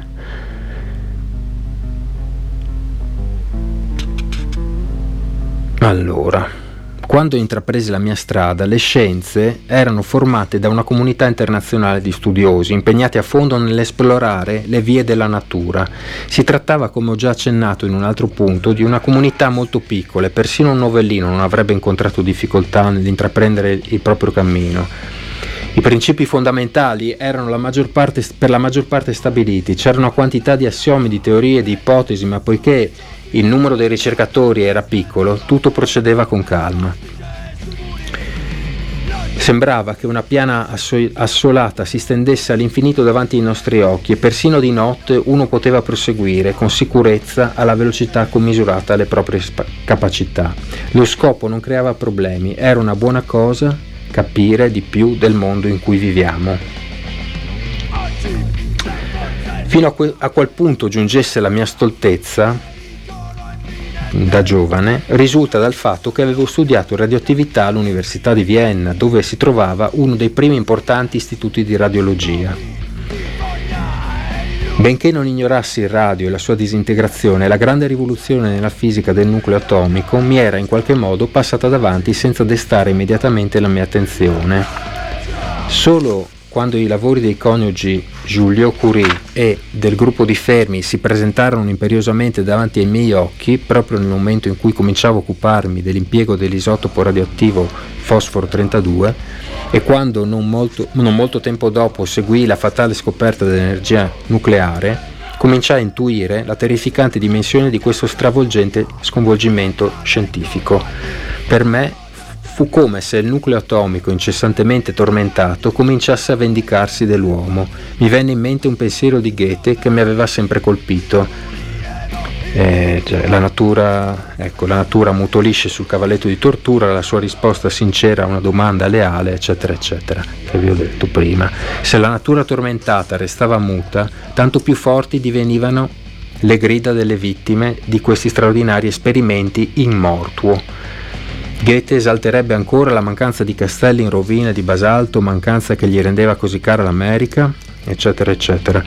Allora, quando intrapresi la mia strada, le scienze erano formate da una comunità internazionale di studiosi impegnati a fondo nell'esplorare le vie della natura. Si trattava, come ho già accennato in un altro punto, di una comunità molto piccola e persino un novellino non avrebbe incontrato difficoltà nell'intraprendere il proprio cammino. I principi fondamentali erano la maggior parte, per la maggior parte stabiliti, c'era una quantità di assiomi, di teorie, di ipotesi, ma poiché il numero dei ricercatori era piccolo, tutto procedeva con calma. Sembrava che una piana assolata si stendesse all'infinito davanti ai nostri occhi, e persino di notte uno poteva proseguire con sicurezza alla velocità commisurata alle proprie capacità. Lo scopo non creava problemi, era una buona cosa capire di più del mondo in cui viviamo. Fino a, que- a qual punto giungesse la mia stoltezza da giovane risulta dal fatto che avevo studiato radioattività all'Università di Vienna, dove si trovava uno dei primi importanti istituti di radiologia. Benché non ignorassi il radio e la sua disintegrazione, la grande rivoluzione nella fisica del nucleo atomico mi era in qualche modo passata davanti senza destare immediatamente la mia attenzione. Solo quando i lavori dei coniugi Joliot-Curie e del gruppo di Fermi si presentarono imperiosamente davanti ai miei occhi, proprio nel momento in cui cominciavo a occuparmi dell'impiego dell'isotopo radioattivo fosforo trentadue, e quando non molto, non molto tempo dopo seguì la fatale scoperta dell'energia nucleare, cominciai a intuire la terrificante dimensione di questo stravolgente sconvolgimento scientifico. Per me fu come se il nucleo atomico, incessantemente tormentato, cominciasse a vendicarsi dell'uomo. Mi venne in mente un pensiero di Goethe che mi aveva sempre colpito. Eh, cioè, la natura, ecco, la natura ammutolisce sul cavalletto di tortura la sua risposta sincera a una domanda leale, eccetera, eccetera, che vi ho detto prima. Se la natura tormentata restava muta, tanto più forti divenivano le grida delle vittime di questi straordinari esperimenti in mortuo. Goethe esalterebbe ancora la mancanza di castelli in rovina di basalto, mancanza che gli rendeva così cara l'America, eccetera, eccetera.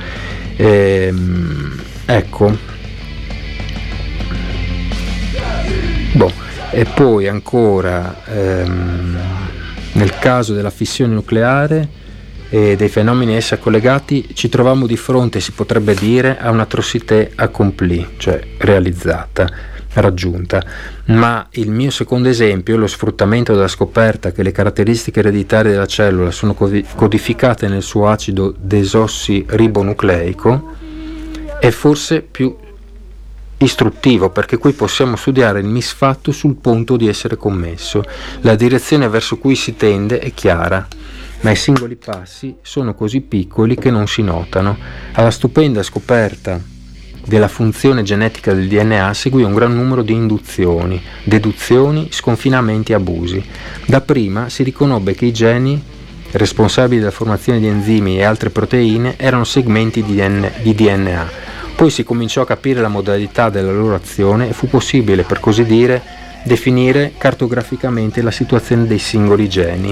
Ehm, ecco. Boh, E poi ancora ehm, nel caso della fissione nucleare e dei fenomeni essa collegati ci troviamo di fronte, si potrebbe dire, a un'atrocité accomplie, cioè realizzata, raggiunta. Ma il mio secondo esempio, lo sfruttamento della scoperta che le caratteristiche ereditarie della cellula sono codificate nel suo acido desossiribonucleico, è forse più istruttivo, perché qui possiamo studiare il misfatto sul punto di essere commesso. La direzione verso cui si tende è chiara, ma i singoli passi sono così piccoli che non si notano. Alla stupenda scoperta della funzione genetica del D N A seguì un gran numero di induzioni, deduzioni, sconfinamenti e abusi. Dapprima si riconobbe che i geni responsabili della formazione di enzimi e altre proteine erano segmenti di D N A. Poi si cominciò a capire la modalità della loro azione e fu possibile, per così dire, definire cartograficamente la situazione dei singoli geni,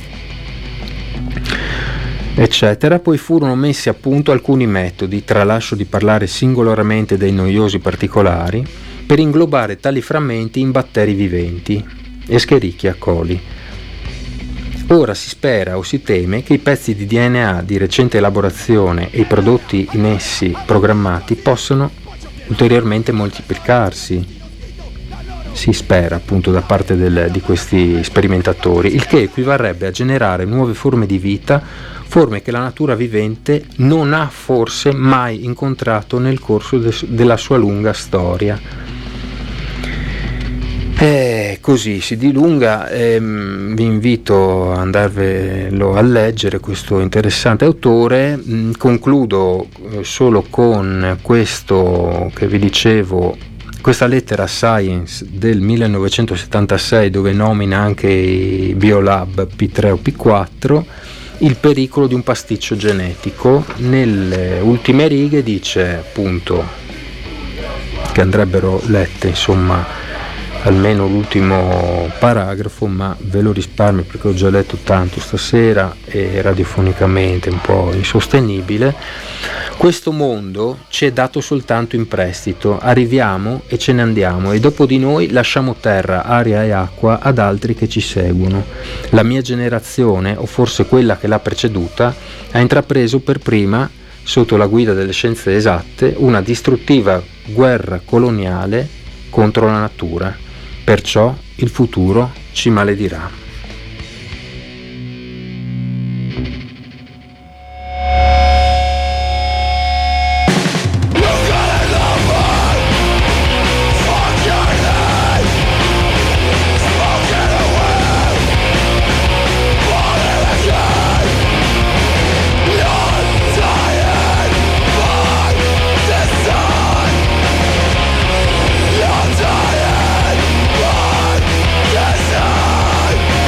eccetera. Poi furono messi a punto alcuni metodi, tralascio di parlare singolarmente dei noiosi particolari, per inglobare tali frammenti in batteri viventi, Escherichia coli. Ora si spera o si teme che i pezzi di D N A di recente elaborazione e i prodotti in essi programmati possano ulteriormente moltiplicarsi. Si spera appunto da parte del, di questi sperimentatori, il che equivarrebbe a generare nuove forme di vita, forme che la natura vivente non ha forse mai incontrato nel corso de, della sua lunga storia. E così si dilunga, ehm, vi invito ad andarvelo a leggere questo interessante autore. Mm, concludo eh, solo con questo che vi dicevo, questa lettera a Science del millenovecentosettantasei, dove nomina anche i Biolab P tre o P quattro, il pericolo di un pasticcio genetico. Nelle ultime righe dice appunto, che andrebbero lette, insomma, almeno l'ultimo paragrafo, ma ve lo risparmio perché ho già letto tanto stasera e radiofonicamente un po' insostenibile. Questo mondo ci è dato soltanto in prestito, arriviamo e ce ne andiamo, e dopo di noi lasciamo terra, aria e acqua ad altri che ci seguono. La mia generazione, o forse quella che l'ha preceduta, ha intrapreso per prima, sotto la guida delle scienze esatte, una distruttiva guerra coloniale contro la natura. Perciò il futuro ci maledirà. You're dying, but this time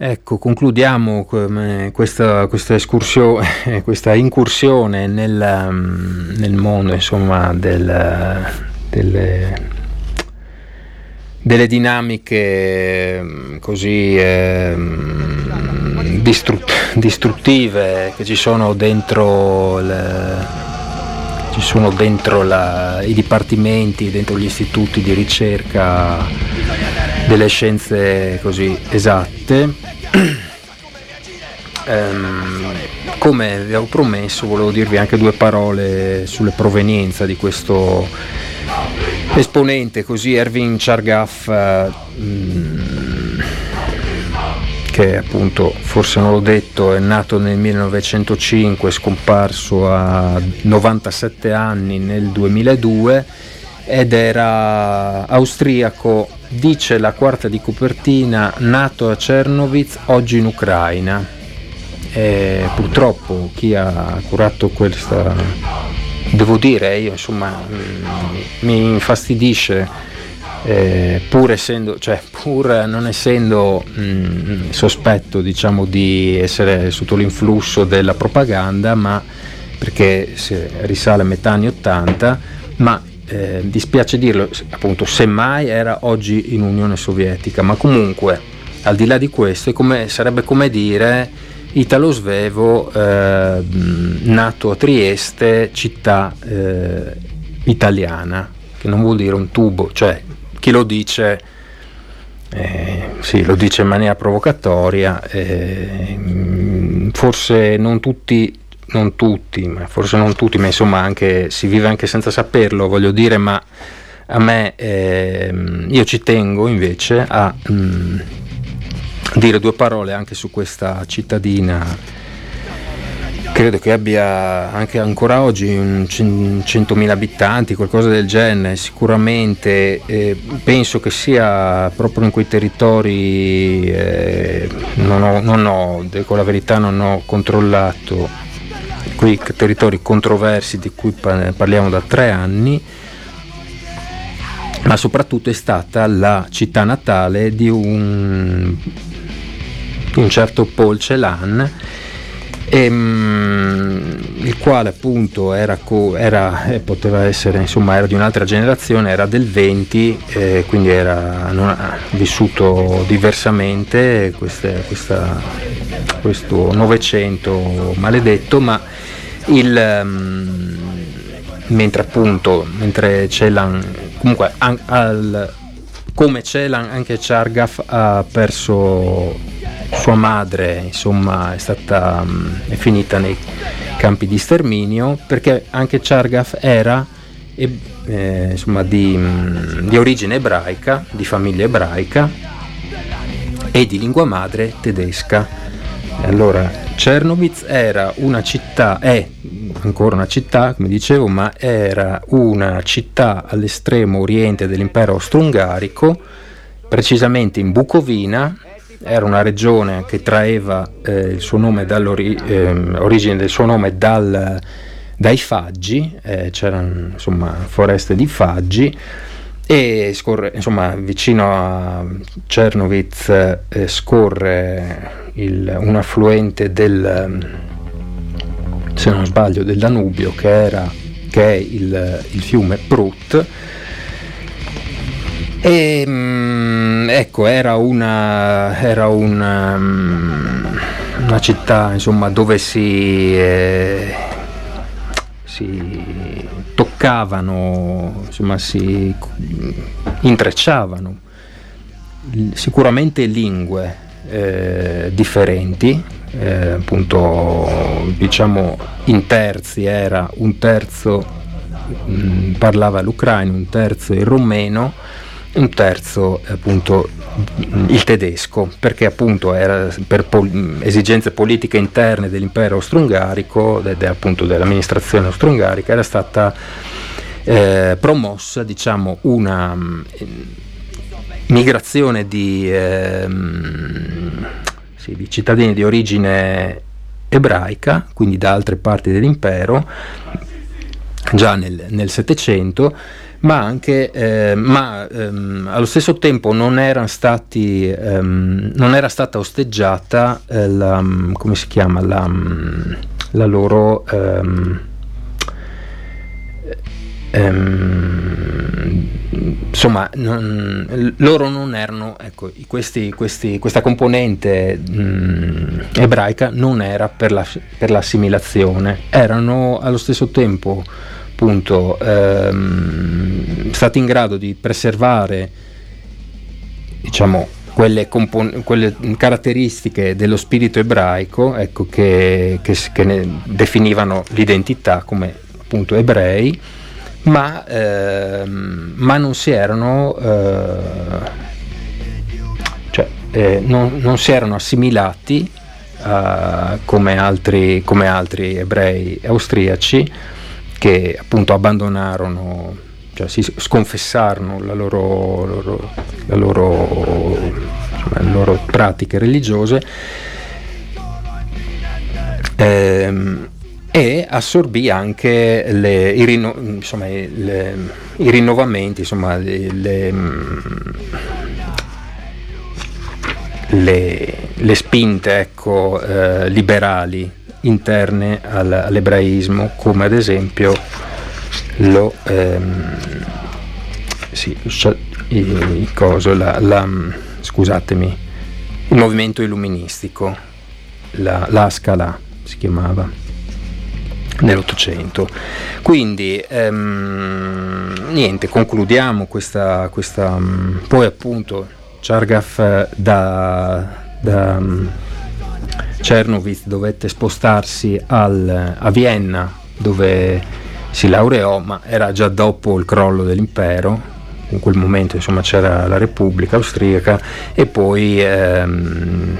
Ecco, concludiamo questa, questa escursione, questa incursione nel, nel mondo, insomma, del, delle, delle dinamiche così eh, distrut- distruttive che ci sono dentro le, ci sono dentro la, i dipartimenti, dentro gli istituti di ricerca delle scienze così esatte. Um, come vi avevo promesso, volevo dirvi anche due parole sulle provenienze di questo esponente così, Erwin Chargaff, uh, che appunto, forse non l'ho detto, è nato nel millenovecentocinque, scomparso a novantasette anni nel duemiladue, ed era austriaco. Dice la quarta di copertina: nato a Czernowitz, oggi in Ucraina. E purtroppo chi ha curato questa, devo dire, io insomma mi infastidisce, eh, pur essendo, cioè pur non essendo mh, sospetto, diciamo, di essere sotto l'influsso della propaganda, ma perché risale a metà anni ottanta, ma Eh, dispiace dirlo, appunto, semmai era oggi in Unione Sovietica, ma comunque al di là di questo è come, sarebbe come dire Italo Svevo, eh, nato a Trieste, città eh, italiana, che non vuol dire un tubo, cioè chi lo dice eh, sì, lo dice in maniera provocatoria, eh, forse non tutti non tutti, ma forse non tutti, ma insomma anche si vive anche senza saperlo, voglio dire, ma a me eh, io ci tengo invece a mh, dire due parole anche su questa cittadina. Credo che abbia anche ancora oggi un centomila abitanti, qualcosa del genere, sicuramente. Eh, penso che sia proprio in quei territori, eh, non ho, non ho, con la verità non ho controllato, quei territori controversi di cui parliamo da tre anni, ma soprattutto è stata la città natale di un, di un certo Paul Celan, e, um, il quale appunto era, co- era eh, poteva essere, insomma, era di un'altra generazione, era del venti, eh, quindi era non ha vissuto diversamente queste, questa, questo Novecento maledetto, ma il um, mentre appunto mentre Celan, comunque an- al, come Celan, anche Chargaff ha perso sua madre, insomma è stata um, è finita nei campi di sterminio, perché anche Chargaff era e, eh, insomma di, um, di origine ebraica, di famiglia ebraica e di lingua madre tedesca. Allora, Czernowitz era una città, è ancora una città, come dicevo, ma era una città all'estremo oriente dell'impero austro-ungarico, precisamente in Bucovina. Era una regione che traeva eh, il suo nome dall'origine eh, del suo nome dal, dai faggi, eh, c'erano insomma foreste di faggi, e scorre, insomma, vicino a Czernowitz eh, scorre il, un affluente del, se non sbaglio, del Danubio, che era che è il, il fiume Prut. E mh, ecco, era una era una, mh, una città, insomma, dove si eh, si toccavano, insomma, si intrecciavano sicuramente lingue eh, differenti, eh, appunto, diciamo in terzi, era un terzo mh, parlava l'ucraino, un terzo il rumeno, un terzo appunto il tedesco, perché appunto era per pol- esigenze politiche interne dell'impero austro-ungarico, de- de- appunto dell'amministrazione austro-ungarica, era stata eh, promossa, diciamo, una mh, migrazione di, eh, sì, di cittadini di origine ebraica, quindi da altre parti dell'impero, già nel, nel Settecento, ma anche eh, ma ehm, allo stesso tempo non erano stati ehm, non era stata osteggiata eh, la, come si chiama la, la loro ehm, ehm, insomma non, loro non erano, ecco, questi, questi, questa componente mh, ebraica non era per, la, per l'assimilazione, erano allo stesso tempo appunto ehm, stati in grado di preservare, diciamo, quelle, compon- quelle caratteristiche dello spirito ebraico, ecco, che, che, che ne definivano l'identità come appunto ebrei, ma, ehm, ma non si erano eh, cioè eh, non, non si erano assimilati eh, come altri, come altri ebrei austriaci, che appunto abbandonarono, cioè si sconfessarono la loro, loro, la loro, insomma, le loro pratiche religiose ehm, e assorbì anche le, i, rinno, insomma, le, i rinnovamenti, insomma, le, le, le, le spinte, ecco, eh, liberali interne al, all'ebraismo, come ad esempio lo ehm, sì, il, il coso, la, la, scusatemi, il movimento illuministico, la, la Scala si chiamava nell'Ottocento. Quindi ehm, niente, concludiamo questa, questa poi appunto Chargaff da, da Czernowitz dovette spostarsi al, a Vienna, dove si laureò, ma era già dopo il crollo dell'impero. In quel momento, insomma, c'era la Repubblica Austriaca, e poi ehm,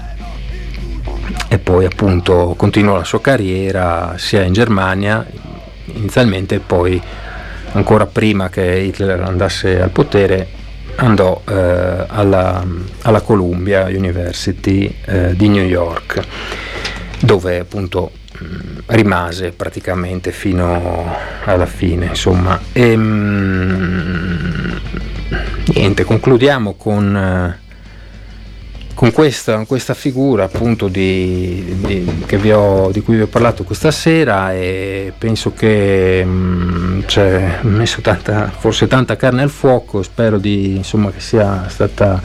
e poi appunto continuò la sua carriera sia in Germania inizialmente, e poi ancora prima che Hitler andasse al potere andò eh, alla, alla Columbia University eh, di New York, dove appunto mh, rimase praticamente fino alla fine, insomma. E, mh, niente, concludiamo con, eh, con questa, questa figura appunto di, di, che vi ho, di cui vi ho parlato questa sera, e penso che mh, c'è messo tanta, forse tanta carne al fuoco. Spero di, insomma, che sia stata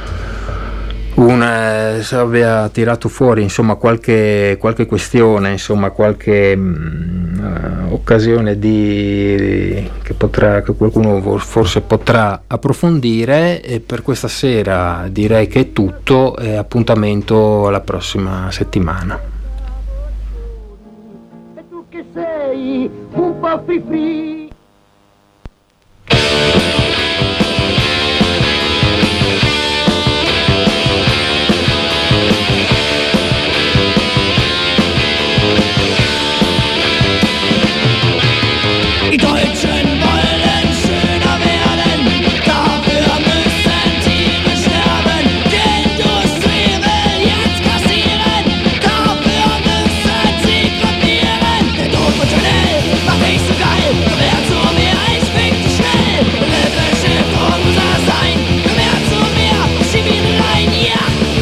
una, se abbia tirato fuori, insomma, qualche, qualche questione, insomma, qualche mh, occasione di, che, potrà, che qualcuno forse potrà approfondire. E per questa sera direi che è tutto, e appuntamento alla prossima settimana. E tu che sei un po' free free. Die Deutschen wollen schöner werden, dafür müssen Tiere sterben. Die Industrie will jetzt kassieren, dafür müssen sie krepieren. Der Tod von Chanel macht dich so geil, komm her zu mir, ich fick dich schnell. Lippenschiff und Loser sein, komm her zu mir, ich schieb ihn rein, ja.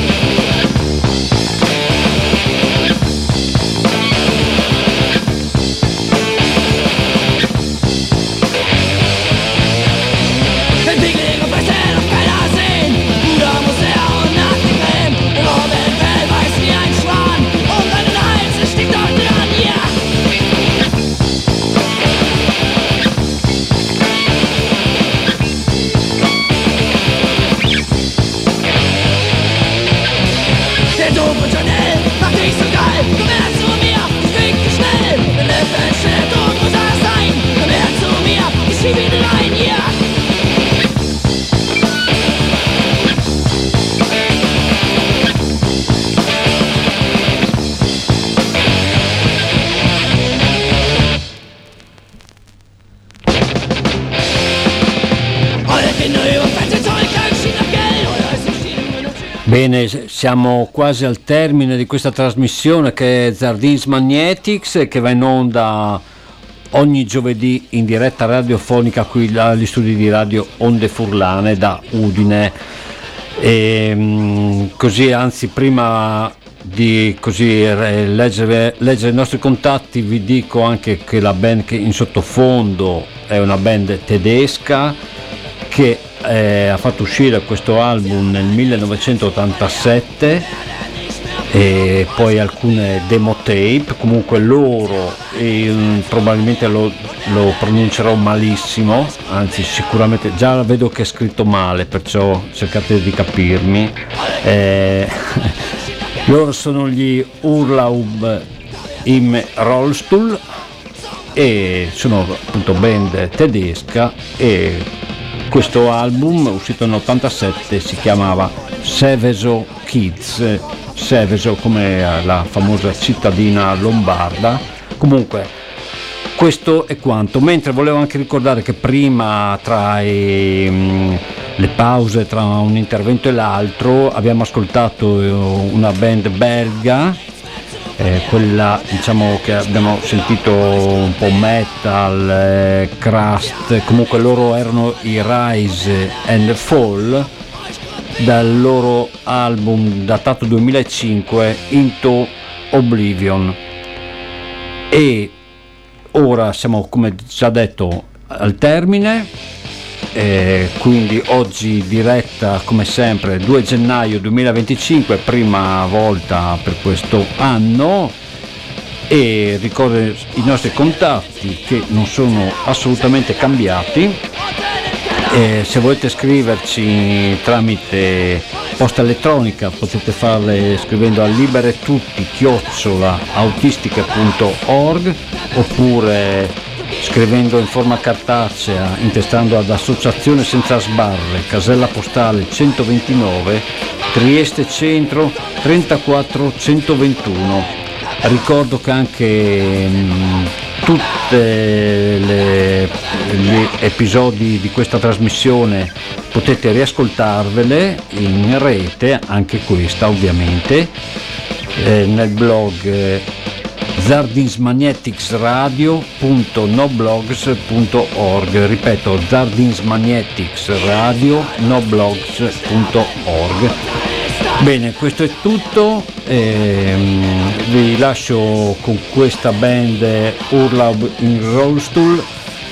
Bene, siamo quasi al termine di questa trasmissione, che è Zardins Magnetics, che va in onda ogni giovedì in diretta radiofonica qui dagli studi di Radio Onde Furlane da Udine. E, così, anzi, prima di così leggere, leggere i nostri contatti, vi dico anche che la band che in sottofondo è una band tedesca che eh, ha fatto uscire questo album nel millenovecentottantasette e poi alcune demo tape. Comunque loro, eh, probabilmente lo, lo pronuncerò malissimo, anzi sicuramente già vedo che è scritto male, perciò cercate di capirmi. eh, loro sono gli Urlaub im Rollstuhl e sono appunto band tedesca, e questo album uscito nell'ottantasette si chiamava Seveso Kids, Seveso come la famosa cittadina lombarda. Comunque questo è quanto, mentre volevo anche ricordare che prima, tra i, mh, le pause tra un intervento e l'altro, abbiamo ascoltato una band belga, eh, quella diciamo che abbiamo sentito un po' metal, eh, crust, comunque loro erano i Rise and Fall, dal loro album datato duemilacinque Into Oblivion. E ora siamo, come già detto, al termine, eh, quindi oggi diretta come sempre due gennaio duemilaventicinque, prima volta per questo anno, e ricordo i nostri contatti che non sono assolutamente cambiati. Eh, se volete scriverci tramite posta elettronica potete farle scrivendo a liberetutti chiocciola autistiche punto org, oppure scrivendo in forma cartacea, intestando ad Associazione Senza Sbarre, casella postale centoventinove, Trieste Centro trentaquattro centoventuno. Ricordo che anche mh, tutte le, gli episodi di questa trasmissione potete riascoltarvele in rete, anche questa ovviamente, eh, nel blog eh, zardinsmagneticsradio punto noblogs punto org, ripeto, zardinsmagneticsradio punto noblogs punto org. Bene, questo è tutto, ehm, vi lascio con questa band Urlaub im Rollstuhl.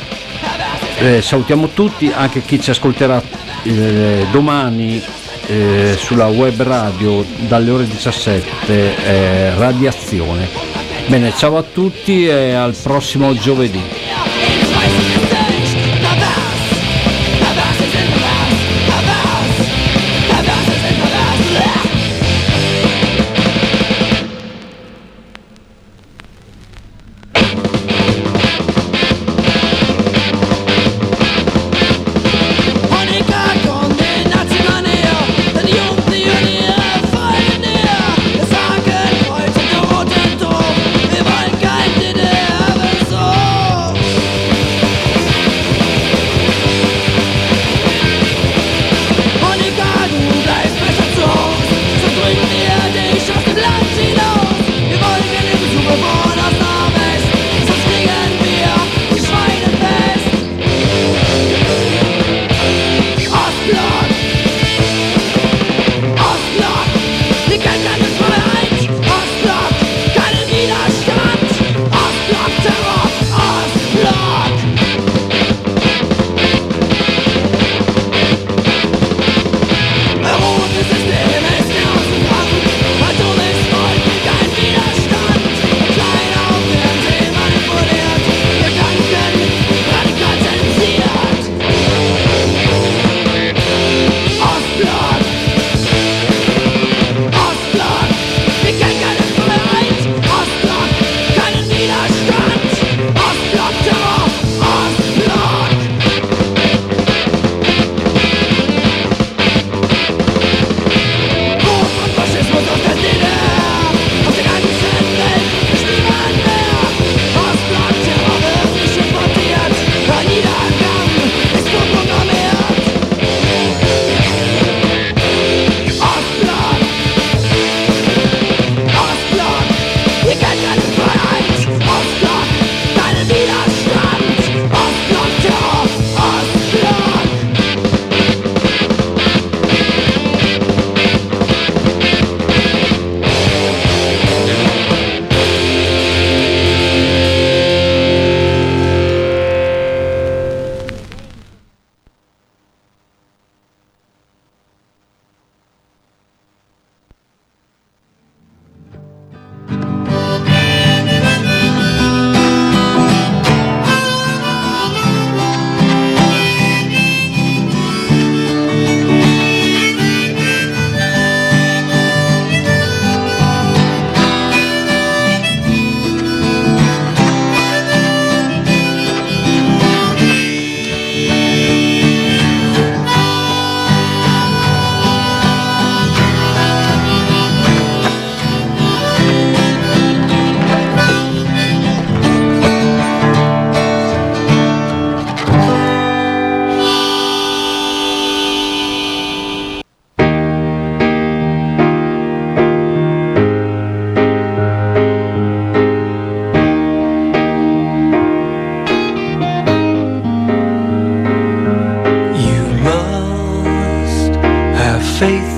Eh, salutiamo tutti, anche chi ci ascolterà eh, domani eh, sulla web radio dalle ore diciassette, eh, Radiazione. Bene, ciao a tutti e al prossimo giovedì. So faith